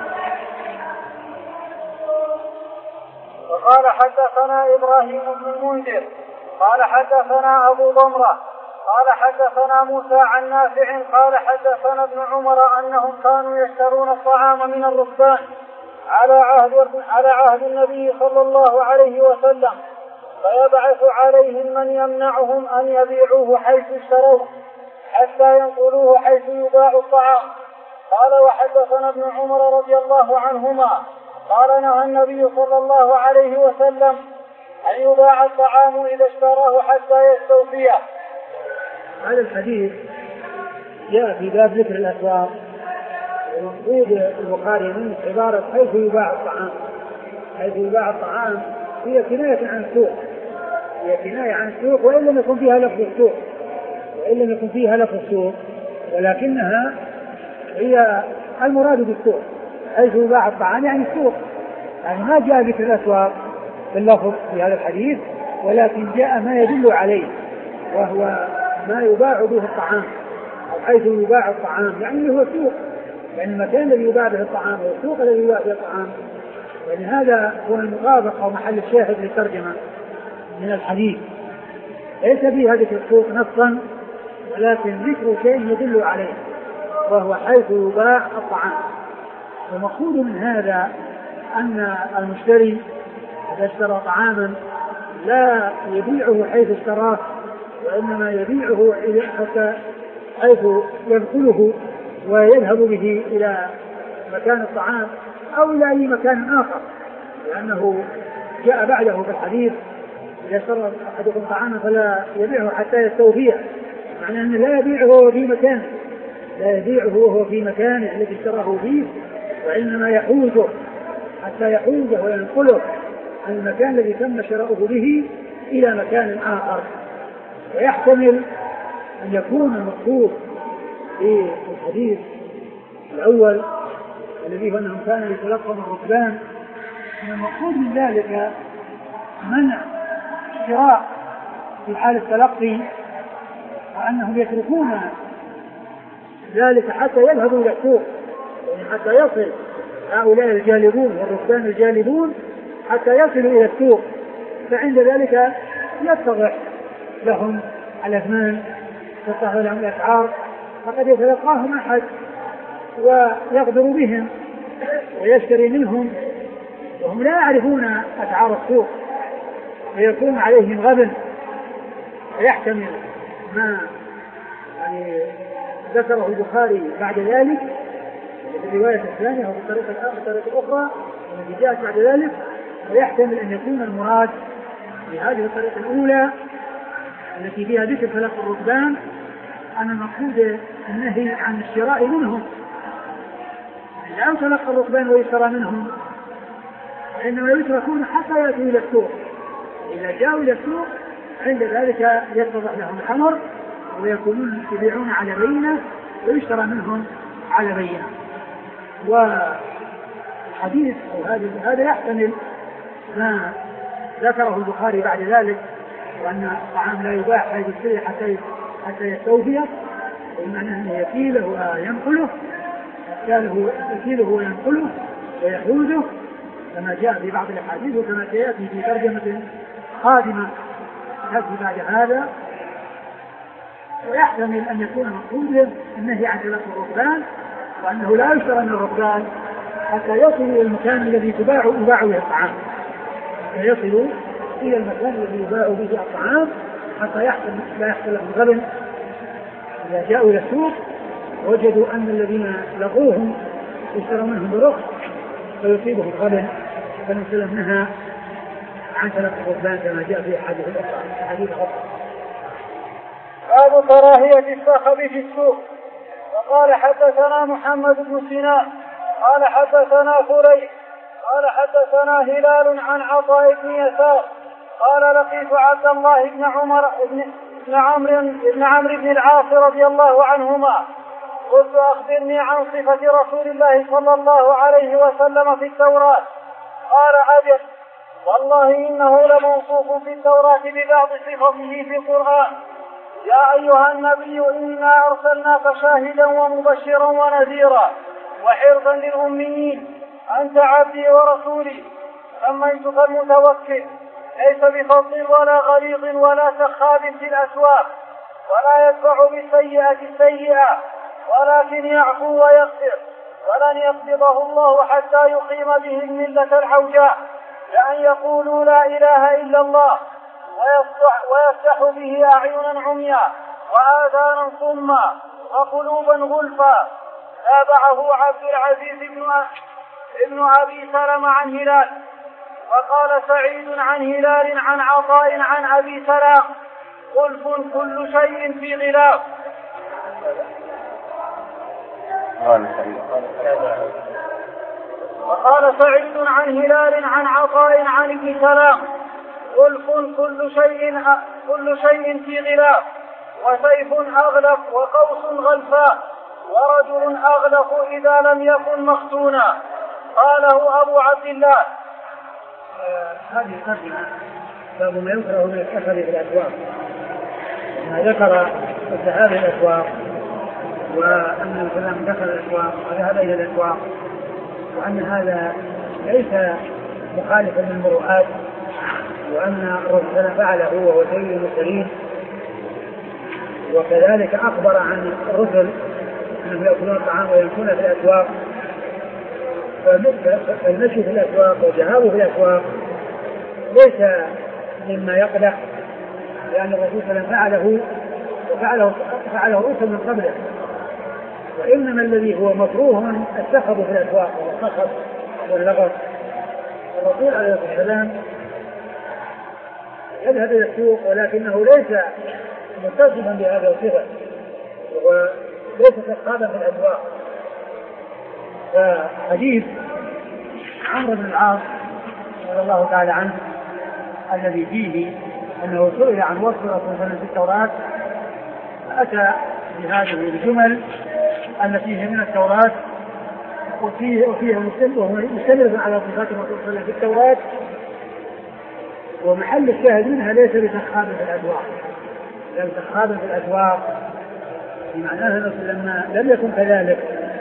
وقال حدثنا إبراهيم بن المنذر قال حدثنا أبو ضمرة قال حدثنا موسى عن نافع قال حدثنا ابن عمر أنهم كانوا يشترون الطعام من الركبان على عهد على عهد النبي صلى الله عليه وسلم، فيبعث عليهم من يمنعهم أن يبيعوه حيث اشتروه حتى ينقلوه حيث يباع الطعام. قال وحدثنا ابن عمر رضي الله عنهما قال نهى النبي صلى الله عليه وسلم أن يباع الطعام إذا اشتراه حتى يستوفيه. هذا الحديث جاء في باب ذكر الأسواق، ومقصود البخاري منه عبارة حيث يباع الطعام. حيث يباع الطعام هي كناية عن السوق، هي كناية عن السوق وإن لم يكن فيها لفظ السوق وإن لم يكن فيها لفظ السوق ولكنها هي المراد بالسوق. حيث يباع الطعام يعني السوق، يعني ما جاء ذكر الأسواق باللفظ في هذا الحديث، ولكن جاء ما يدل عليه وهو ما يباع به الطعام، أو حيث يباع الطعام يعني هو السوق، يعني المكان الذي يباع به الطعام والسوق الذي يباع به الطعام. يعني هذا هو المطابق أو محل الشاهد للترجمة من الحديث. ليس فيها ذكر السوق نصا، ولكن ذكر شيء يدل عليه وهو حيث يباع الطعام. ومقصود من هذا أن المشتري إذا اشترى طعاما لا يبيعه حيث اشتراه، وإنما يبيعه حتى حيث ينقله ويذهب به إلى مكان الطعام أو إلى أي مكان آخر، لأنه جاء بعده في الحديث إذا اشترى أحدكم طعاما فلا يبيعه حتى يستوفيه، معنى أنه لا يبيعه وهو في مكانه، لا يبيعه وهو في مكانه الذي اشتراه فيه، وإنما يحوزه حتى يحوزه وينقله عن المكان الذي تم شراؤه به إلى مكان آخر. ويحتمل أن يكون المقصود في الحديث الأول الذي هو أنهم كانوا يتلقون الركبان، أن المقصود من ذلك منع الشراء في حال التلقي، وأنهم يتركون ذلك حتى يذهبوا إلى السوق، يعني حتى يصل هؤلاء الجالبون والركبان الجالبون حتى يصلوا إلى السوق، فعند ذلك يتضح لهم الأثمان، تتضح لهم الأسعار، فقد يتلقاهم أحد ويغدر بهم ويشتري منهم وهم لا يعرفون أسعار السوق، ويكون عليهم غبن، ويحتمل ما يعني ذكره البخاري بعد ذلك في الرواية الثانية وفي الطريقة الأخرى التي جاءت بعد ذلك، ويحتمل أن يكون المراد في هذه الطريقة الأولى التي فيها ذكر تلقي الركبان أن المقصود النهي عن الشراء منهم، لا يتلقى الركبان ويشترى منهم، إنما يتركون حتى يأتوا إلى السوق. إذا جاءوا إلى السوق عند ذلك يتضح لهم الأمر ويكونون يبيعون على بينة ويشترى منهم على بينة. وحديث هذا يحتمل ما ذكره البخاري بعد ذلك، وأن الطعام لا يباع حتى يشتري حتى حتى يستوفيه، ومعنى أنه يكيله وينقله يكيله وينقله ويحوزه كما جاء في بعض الأحاديث وكما سيأتي في ترجمة قادمة تأتي بعد هذا. ويحتمل أن يكون مقصودا النهي عن تلقي الركبان، وأنه لا يشترى من الركبان حتى يصلوا إلى المكان الذي تباع يباع به الطعام، حتى يصلوا إلى المكان الذي يباع به الطعام حتى يحصل لا يحصل لهم غبن. إذا جاءوا إلى السوق وجدوا أن الذين لقوهم يشتروا منهم برخص فيصيبهم غبن، فنسلم منها عن تلقي الركبان كما جاء في حديث حديث أخر. باب كراهية الصخب في السوق. وقال حدثنا محمد بن سنان قال حدثنا فليح قال حدثنا هلال عن عطاء بن يسار قال لقيت عبد الله بن عمر بن عمرو بن عمرو بن العاص رضي الله عنهما قلت أخبرني عن صفة رسول الله صلى الله عليه وسلم في التوراة. قال أجل والله إنه لموصوف في التوراة ببعض صفته في القرآن. يا أيها النبي إنا أرسلناك شاهدا ومبشرا ونذيرا وحرزا للأميين أنت عبدي ورسولي سميتك المتوكل ليس بفضل ولا غليظ ولا سخاب في الأسواق ولا يدفع بالسيئة السيئة ولكن يعفو ويغفر ولن يقبضه الله حتى يقيم به الملة العوجاء لأن يقولوا لا إله إلا الله ويفتح به أعينا عميا وآذانا صما وقلوبا غلفا. تابعه عبد العزيز بن ابن أبي سلمة عن هلال. وقال سعيد عن هلال عن عطاء عن أبي سلام غلف كل شيء في غلاف. وقال سعيد عن هلال عن عطاء عن أبي سلام غلف كل شيء كل شيء في غلاف وسيف أغلف وقوس غلفاء ورجل أغلف إذا لم يكن مختونا. قاله أبو عبد الله. هذه الترجمة باب ما يكره من السفر في الأسواق. ما ذكر الذهاب إلى الأسواق وأن الكلام دخل الأسواق وذهب إلى الأسواق وأن هذا ليس مخالفا للمروءات وأن الرسول فعله وهو سيد المرسلين. وكذلك أخبر عن الرسل أنهم يأكلون الطعام ويمشون في الأسواق. فالمشي في الأسواق والذهاب في الأسواق ليس مما يقدح، لأن الرسول صلى الله عليه وسلم فعله وفعله فعله الرسل من قبله. وإنما الذي هو مكروه السخط في الأسواق والسخط واللغط. الرسول عليه الصلاة والسلام يذهب إلى السوق ولكنه ليس متصفا بهذا الصفة وليس سخابا في الأسواق. فحديث عمرو بن العاص رضي الله تعالى عنه الذي فيه أنه سئل عن وصف الرسول صلى الله عليه وسلم في التوراة فأتى بهذه الجمل التي هي من التوراة وفيه وفيها مستمر على صفات الرسول صلى الله عليه وسلم في التوراة. ومحل الشاهد منها ليس بسخاب في الأسواق، لم سخاب في الأسواق بمعناه لما لم يكن كذلك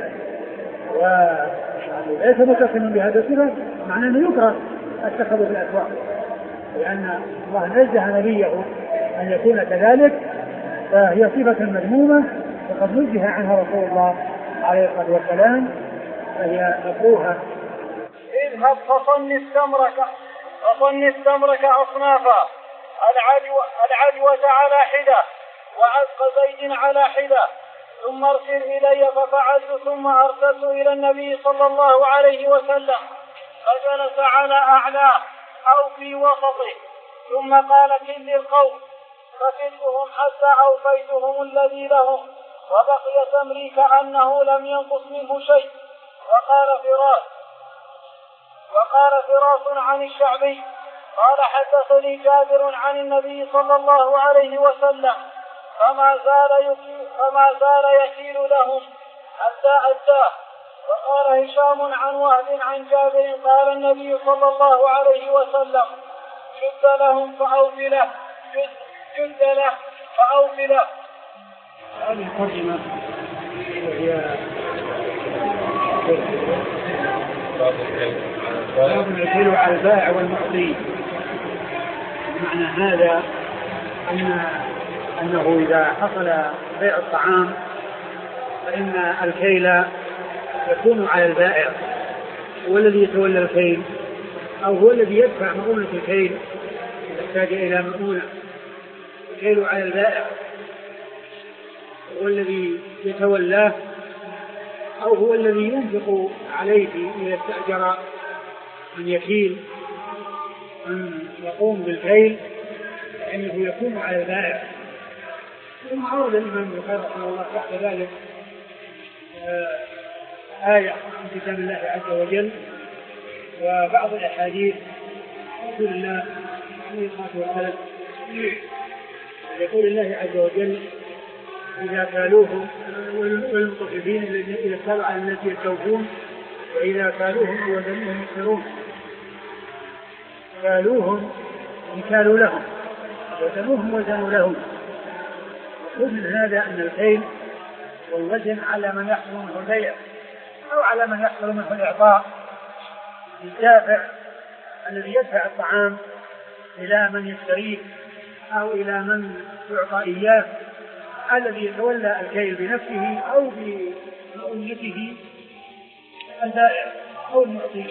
وليس متصلا بهذا الصفة معناه أنه يكره السخاب في الأسواق، لأن الله نزه نبيه أن يكون كذلك فهي صفة مذمومة وقد نزه عنها رسول الله عليه الصلاة والسلام فهي مكروهة. اذهب فصنف تمرك فصنف تمرك أصنافا العجوة على حدة وعزق زيد على حدة ثم ارسل إلي ففعلت ثم أرسلت إلى النبي صلى الله عليه وسلم فجلس على أعلاه أو في وسطه ثم قال كل القوم فكلتهم حتى أوفيتهم الذي لهم وبقي تمري كأنه لم ينقص منه شيء. وقال فراس وقال فراس عن الشعبي قال حدثني جابر عن النبي صلى الله عليه وسلم فما زال يكيل, فما زال يكيل لهم حتى أداه. وقال هشام عن وهب عن جابر قال النبي صلى الله عليه وسلم شد لهم فأوف له شد, شد له فأوف له. هذه الترجمة وهي باب العدل على البائع والمعطي. معنى هذا أن أنه إذا حصل بيع الطعام فإن الكيل يكون على البائع، هو الذي يتولى الكيل أو هو الذي يدفع مؤونة الكيل إذا احتاج إلى مؤونة. الكيل على البائع هو الذي يتولاه أو هو الذي ينفق عليه إذا استأجر من يكيل من يقوم بالكيل فإنه يكون على البائع. ثم عرض الإمام البخاري رحمه الله تحت ذلك آية من كتاب الله عز وجل وبعض الأحاديث رسول الله عليه الصلاة والسلام يقول الله عز وجل إذا كالوهم والمطففين الذين إذا كالوا على الناس يستوفون وإذا كالوهم أو وزنوهم يخسرون. كالوهم كالوا لهم وزنوهم وزنوا لهم. ومن هذا أن الكيل والوزن على من يحصل منه البيع أو على من يحصل منه الإعطاء. الدافع الذي يدفع الطعام إلى من يشتريه أو إلى من يعطى إياه الذي يتولى الكيل بنفسه أو بمؤونته البائع أو المعطي.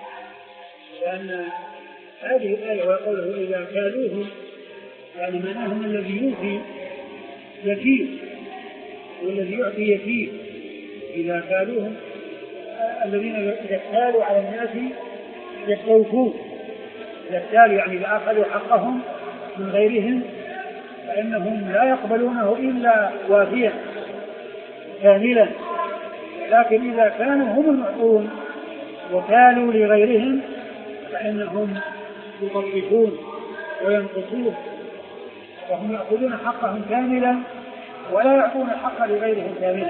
لأن هذه الآية وقوله إذا كالوهم يعني معناهم الذي يوفي يكيل والذي يعطي يكيل. إذا كالوهم الذين يكالوا على الناس يستوفون. يكالوا يعني إذا أخذوا حقهم من غيرهم فإنهم لا يقبلونه إلا وافيا كاملا. لكن إذا كانوا هم المعطون وكالوا لغيرهم فإنهم يطبقون وينقصون وهم يأخذون حقهم كاملا ولا يعطون الحق لغيرهم كاملا.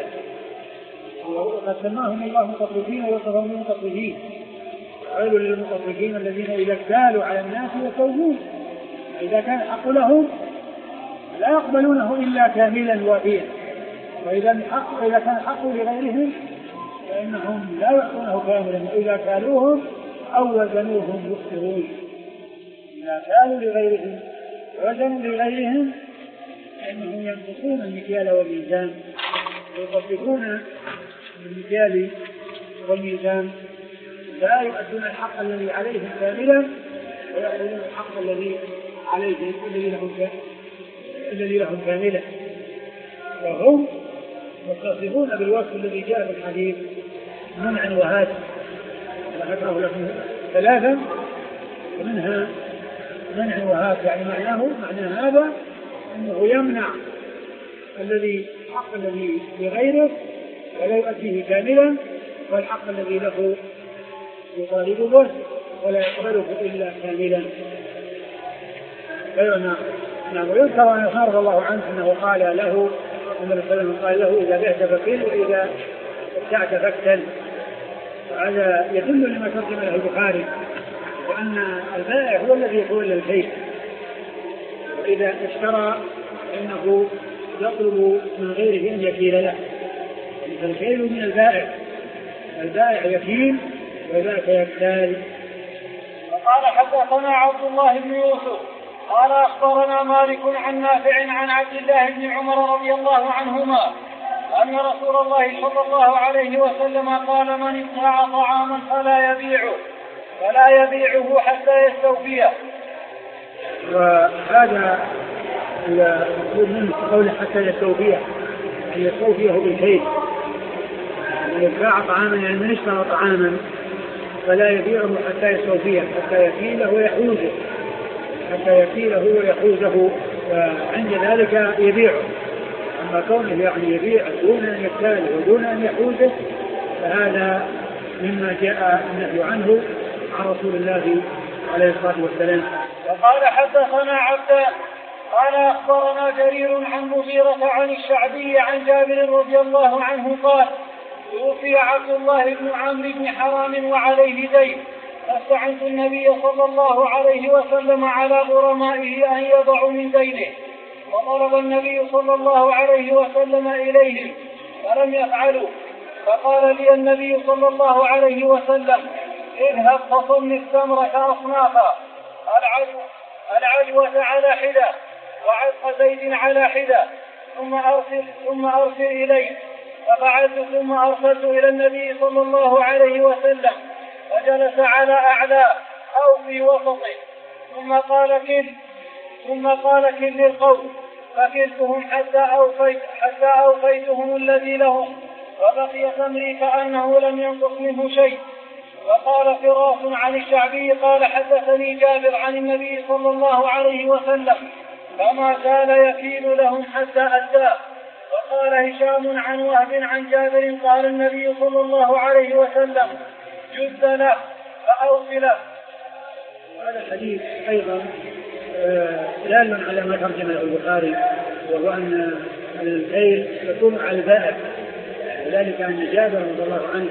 وقد سماهم الله مطبقين ووصفهم المطبقين. ويل للمطبقين الذين إذا اكتالوا على الناس يستوفون. إذا كان الحق لهم لا يقبلونه إلا كاملا وافيا، وإذا الحق إذا كان الحق لغيرهم فإنهم لا يعطونه كاملا. وإذا كالوهم أو وزنوهم يخسرون. إذا كالوا لغيرهم وزنوا لغيرهم فإنهم ينقصون المكيال والميزان ويطبقون المكيال والميزان لا يؤدون الحق الذي عليهم كاملا ويأخذون الحق الذي عليهم الذي لهم الذي لهم كاملا. وهم متصفون بالوصف الذي جاء في الحديث منع وهات ذكره لكم ثلاثا ومنها منع وهات يعني معناه معنى هذا أنه يمنع الذي الحق الذي لغيره ولا يؤديه كاملا والحق الذي له يطالب به ولا يقبله إلا كاملا. أيوة نعم. ويذكر عن عمر رضي الله عنه أنه قال له النبي صلى الله عليه وسلم قال له إذا بعت فكل وإذا ابتعت فاكتل. وهذا يدل لما ترجم له البخاري وأن البائع هو الذي يتولى الكيل. وإذا اشترى فإنه يطلب من غيره أن يكيل له. فالكيل من البائع. البائع يكيل وذاك يكتال. وقال حدثنا عبد الله بن يوسف قال أخبرنا مالك عن نافع عن عبد الله بن عمر رضي الله عنهما أن رسول الله صلى الله عليه وسلم قال من ابتاع طعاما فلا يبيعه فلا يبيعه حتى يستوفيه. وهذا المقصود منه قوله حتى يستوفيه أن يستوفيه بالكيل. من ابتاع طعاما يعني من اشترى طعاما فلا يبيعه حتى يستوفيه حتى يكيله ويحوزه حتى يكيله ويحوزه وعند ذلك يبيعه. أما كونه يعني يبيع دون أن يكتاله ودون أن يحوزه فهذا مما جاء النهي عنه عن رسول الله عليه الصلاة والسلام. وقال حدثنا عبد قال أخبرنا جرير عن مغيرة عن الشعبي عن جابر رضي الله عنه قال توفي عبد الله بن عمرو بن حرام وعليه دين فاستعنت النبي صلى الله عليه وسلم على غرمائه أن يضعوا من دينه وطلب النبي صلى الله عليه وسلم إليهم فلم يفعلوا فقال لي النبي صلى الله عليه وسلم اذهب فصنف تمرة أصنافا العجوة على حدة وعزق زيد على حدة ثم أرسل, ثم أرسل إليه ففعلت ثم أرسلت إلى النبي صلى الله عليه وسلم فجلس على أعلى أو في وسطه ثم قال كل ثم قال كل للقوم فكلتهم حتى أوفيت حتى أوفيتهم الذي لهم وبقي تمري كأنه لم ينقص منه شيء. وقال فراس عن الشعبي قال حدثني جابر عن النبي صلى الله عليه وسلم فما زال يكيل لهم حتى أداه. وقال هشام عن وهب عن جابر قال النبي صلى الله عليه وسلم جد له فأوف له. هذا الحديث أيضا دال على ما ترجمه البخاري وهو أن الكيل يكون على البائع وذلك أن جابر رضي الله عنه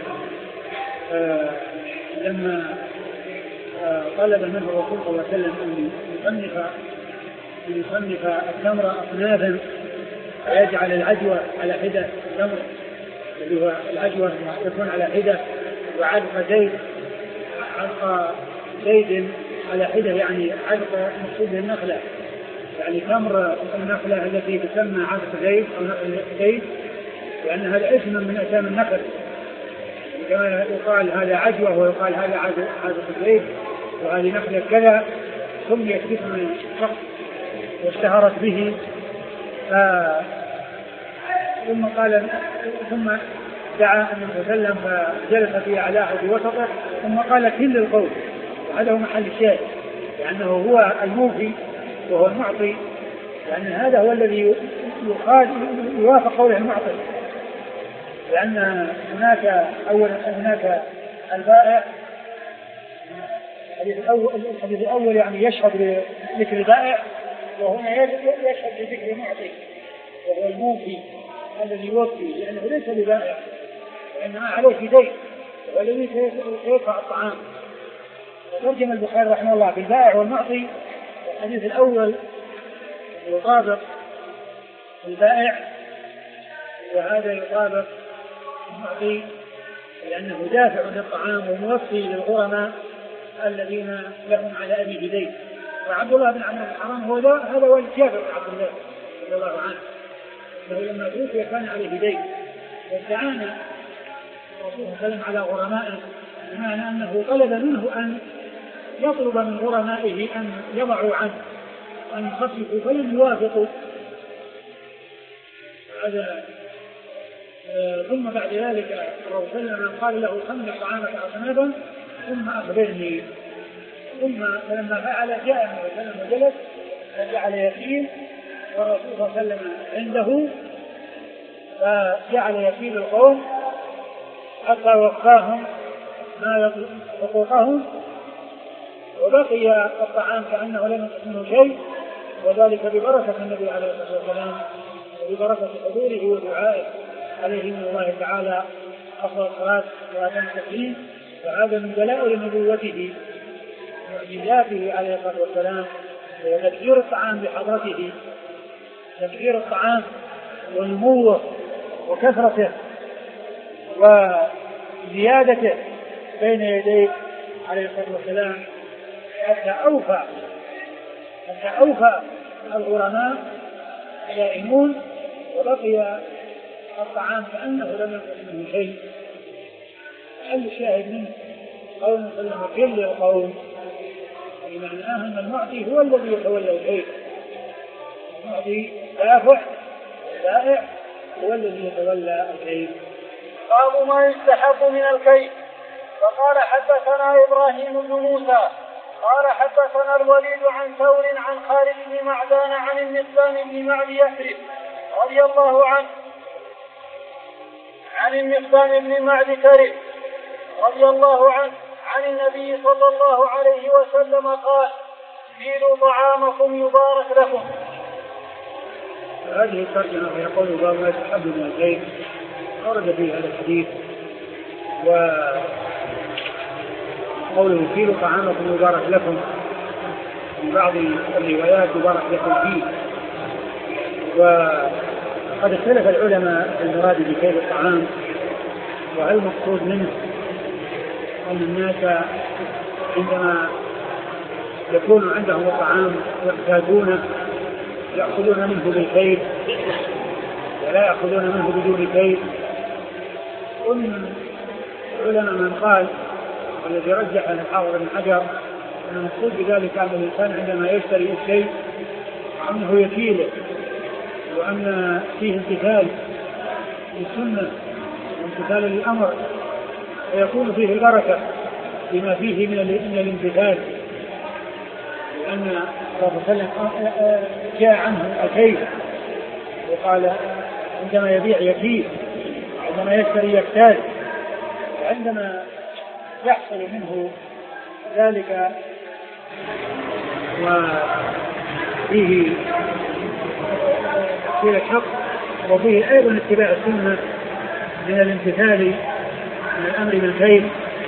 لما طلب منه الرسول صلى الله عليه وسلم أن يصنف أن يصنف التمر أصنافا ويجعل العجوة على حدة التمر اللي هو العجوة تكون على حدة وعلق زيد علق زيد على حدة يعني علق مقصود النخلة يعني تمر النخلة التي تسمى علق زيد أو نخل زيد لأن هذا اسم من أسام النخل كما يقال هذا عجوة ويقال هذا علق زيد وهذه نخلة كذا سميت باسم شخص واشتهرت به آه ثم قال ثم دعا النبي صلى الله عليه وسلم فجلس في أعلاه في وسطه ثم قال كل القول وهذا هو محل الشاهد لأنه هو الموفي وهو المعطي لأن هذا هو الذي يوافق قوله المعطي لأن هناك أولا هناك البائع الحديث الأول, الحديث الأول يعني يشهد بذكر البائع وهنا يشهد بذكر المعطي وهو الموفي الذي يوفي لأنه ليس ببائع وإنما عليه دين والذي سيدفع الطعام. ترجم البخاري رحمه الله بالبائع والمعطي الحديث الأول يطابق البائع وهذا يطابق المعطي لأنه دافع للطعام وموفي للغرماء الذين لهم على أبيه دين. وعبد الله بن عمرو بن حرام هو هذا هو جابر بن عبد الله رضي الله عنه انه لما توفي كان عليه دين واستعان الرسول صلى الله عليه وسلم على غرمائه بمعنى انه طلب منه ان يطلب من غرمائه ان يضعوا عنه وان يخففوا فلم يوافقوا هذا. ثم بعد ذلك الرسول صلى الله عليه وسلم قال له خمس طعامك اصنافا ثم اخبرني ثم فلما فعل جاء النبي صلى الله عليه وسلم وجلس فجعل يكيل والرسول صلى الله عليه وسلم عنده فجعل يكيل القوم حتى وفاهم ما حقوقهم وبقي الطعام كأنه لم يكن منه شيء وذلك ببركة النبي عليه الصلاة والسلام وببركة حضوره ودعائه عليه من الله تعالى أفضل الصلاة وأتم التسليم. وهذا من دلائل نبوته ومعجزاته عليه الصلاة والسلام وتكثير الطعام بحضرته تكثير الطعام ونموه وكثرته وزيادته بين يديه عليه الصلاة والسلام حتى أوفى حتى أوفى الغرماء دائمون وبقي الطعام كأنه لم يكن منه شيء. هل الشاهد منه قول صلى الله عليه وسلم كل القوم بمعناه أن المعطي هو الذي يتولى الكيل المعطي دافع بائع هو الذي يتولى الكيل. باب ما يستحق من الكيل. فقال حدثنا إبراهيم بن موسى قال حدثنا الوليد عن ثور عن خالد بن معدان عن المقدام بن معد يثرب رضي الله عنه عن المقدام بن معد كرب رضي الله عنه عن النبي صلى الله عليه وسلم قال: كيلوا طعامكم يبارك لكم. هذه الترجمة يقول باب ما يستحب من الزيت، ورد فيه هذا الحديث، وقوله كيلوا طعامكم يبارك لكم في بعض الروايات يبارك لكم فيه. وقد اختلف العلماء في المراد بكيل الطعام، وهل المقصود منه أن الناس عندما يكون عندهم الطعام يحتاجونه يأخذون منه بالكيل ولا يأخذون منه بدون كيل. ومن العلماء من قال، والذي رجح عن الحافظ بن حجر، أن المقصود بذلك أن الإنسان عندما يشتري الشيء أنه يكيله، وأن فيه امتثال للسنة وامتثال للأمر، ويكون فيه البركة بما فيه من الامتثال، لأن الرسول صلى الله عليه وسلم جاء عنه الكيل وقال عندما يبيع يكيل، عندما يشتري يكتال، وعندما يحصل منه ذلك وفيه فيه الحق وفيه أيضا اتباع السنة من الامتثال من الأمر بالكيل،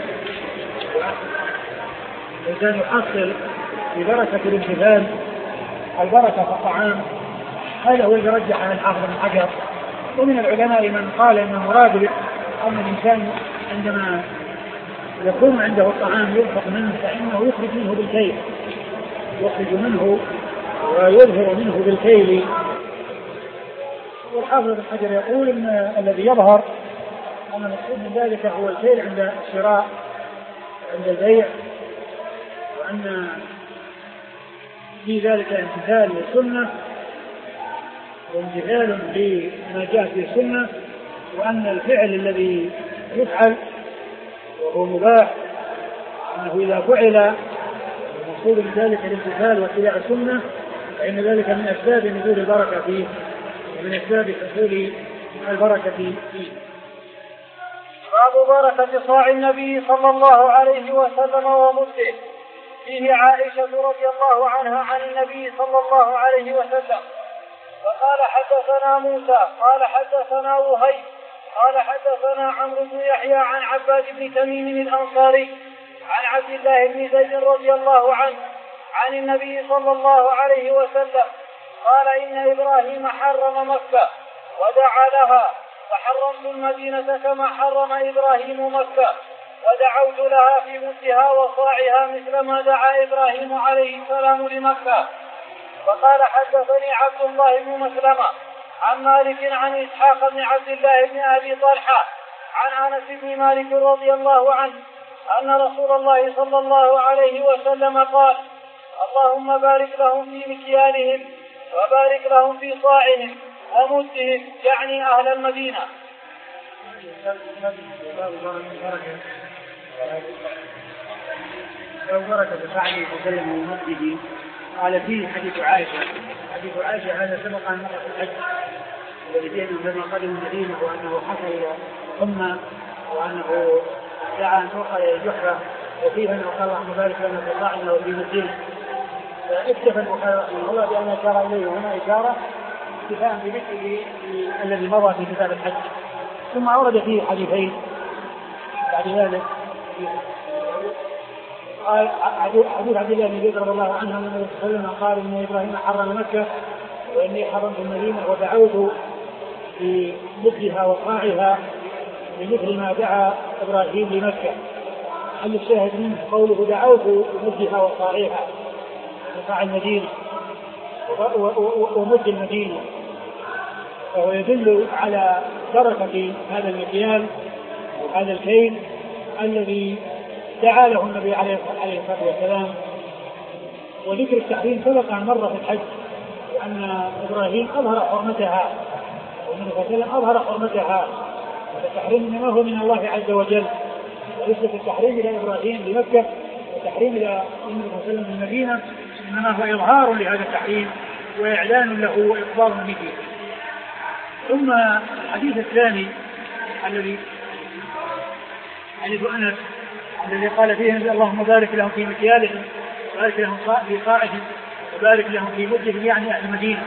الإنسان يحصل ببركة الامتثال البركة في الطعام. هذا هو الذي رجح عن الحافظ بن حجر. ومن العلماء من قال ان المراد ان الانسان عندما يكون عنده الطعام ينفق منه فانه يخرج منه بالكيل، يخرج منه ويظهر منه بالكيل. والحافظ بن حجر يقول ان الذي يظهر ان المقصود من ذلك هو الكيل عند الشراء عند البيع، وان في ذلك امتثال للسنة وامتثال لما جاء في السنة، وأن الفعل الذي يفعل وهو مباح أنه إذا فعل المقصود من ذلك الامتثال واتباع السنة فإن ذلك من أسباب نزول البركة فيه ومن أسباب حصول البركة فيه. باب بركة صاع النبي صلى الله عليه وسلم ومده. فيه عائشة رضي الله عنها عن النبي صلى الله عليه وسلم وقال: حدثنا موسى قال حدثنا وهيب قال حدثنا عمرو بن يحيى عن عباد بن تميم الأنصاري عن عبد الله بن زيد رضي الله عنه عن النبي صلى الله عليه وسلم قال: إن إبراهيم حرم مكة ودعا لها، فحرمت المدينة كما حرم إبراهيم مكة، ودعوت لها في مدها وصاعها مثل ما دعا إبراهيم عليه السلام لمكة. وقال: حدثني عبد الله بن مسلمة عن مالك عن إسحاق بن عبد الله بن أبي طلحة عن أنس بن مالك رضي الله عنه أن رسول الله صلى الله عليه وسلم قال: اللهم بارك لهم في مكيالهم وبارك لهم في صاعهم ومدهم، يعني أهل المدينة. لو بركة فعلي وسلم ومسجده. قال فيه حديث عائشة. حديث عائشة هذا سبق أن مر في الحج الذي فيه أنه لما قدم المدينة وأنه حصل إلى ثم وأنه دعا أن توقع إلى الجحفة، وفيه أنه قال اللهم بارك لنا في طاعنا وفي مسجدنا. فاكتفى البخاري رحمه الله بأن أشار إليه وهنا إشارة اكتفاء بذكره الذي مضى في كتاب الحج. ثم أورد فيه حديثين بعد ذلك. قال حديث عبد الله بن زيد رضي الله عنه أن النبي صلى الله عليه وسلم قال: إن إبراهيم حرم مكة وإني حرمت المدينة ودعوت في مثلها وقاعها بمثل ما دعا إبراهيم لمكة. هل الشاهد منه قوله دعوت بمثلها وقاعها، وقاع المدينة ومد المدينة، فهو يدل على بركة هذا المكيال وهذا الكيل الذي دعا له النبي عليه الصلاة والسلام. وذكر التحريم سبق أن مر في الحج، وأن إبراهيم أظهر حرمتها والنبي صلى الله عليه وسلم أظهر حرمتها، والتحريم إنما هو من الله عز وجل، وليس في التحريم إلى إبراهيم لمكة والتحريم إلى النبي صلى الله عليه وسلم للمدينة، إنما هو إظهار لهذا التحريم وإعلان له وإقرار به. ثم الحديث الثاني الذي حديث أنس الذي قال فيه اللهم بارك لهم في مكيالهم وبارك لهم في قائهم وبارك لهم في مدهم، يعني أهل المدينة.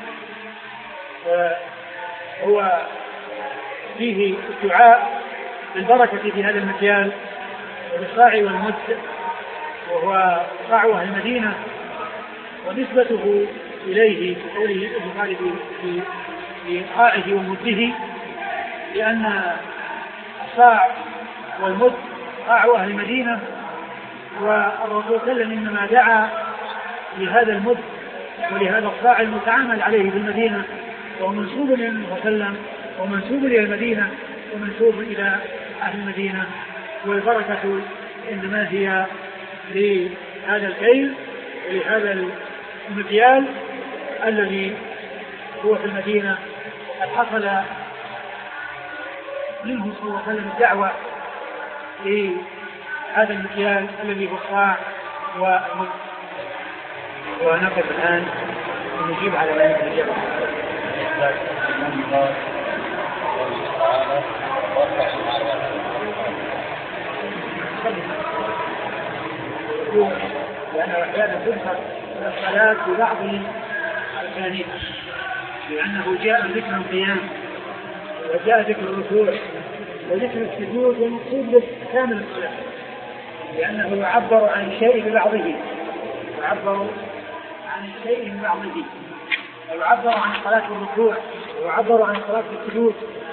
هو فيه الدعاء بالبركة في هذا المكيال والصاع والمد، وهو صاع أهل المدينة، ونسبته إليه قوله البخاري في في قائه ومده، لأن الصاع والمد صاع أهل المدينة، والرسول صلى الله عليه وسلم إنما دعا لهذا المد ولهذا الصاع المتعامل عليه في المدينة، وهو منسوب إلى النبي صلى الله عليه وسلم ومنسوب إلى المدينة ومنسوب إلى أهل المدينة، والبركة إنما هي لهذا الكيل ولهذا المكيال الذي هو في المدينة. قد حصل منه صلى الله عليه وسلم الدعوة لهذا المكيال الذي هو الصاع والمد. ونقف الآن ونجيب على ذلك الإجابة. لأن أحيانا تذكر الصلاة ببعض أركانها، لأنه جاء ذكر القيام وجاء ذكر الركوع وذكر السجود، والمقصود كامل الصلاة، لأنه يعبر عن شيء ببعضه، يعبر عن شيء ببعضه، ويعبر عن صلاة الركوع ويعبر عن صلاة السجود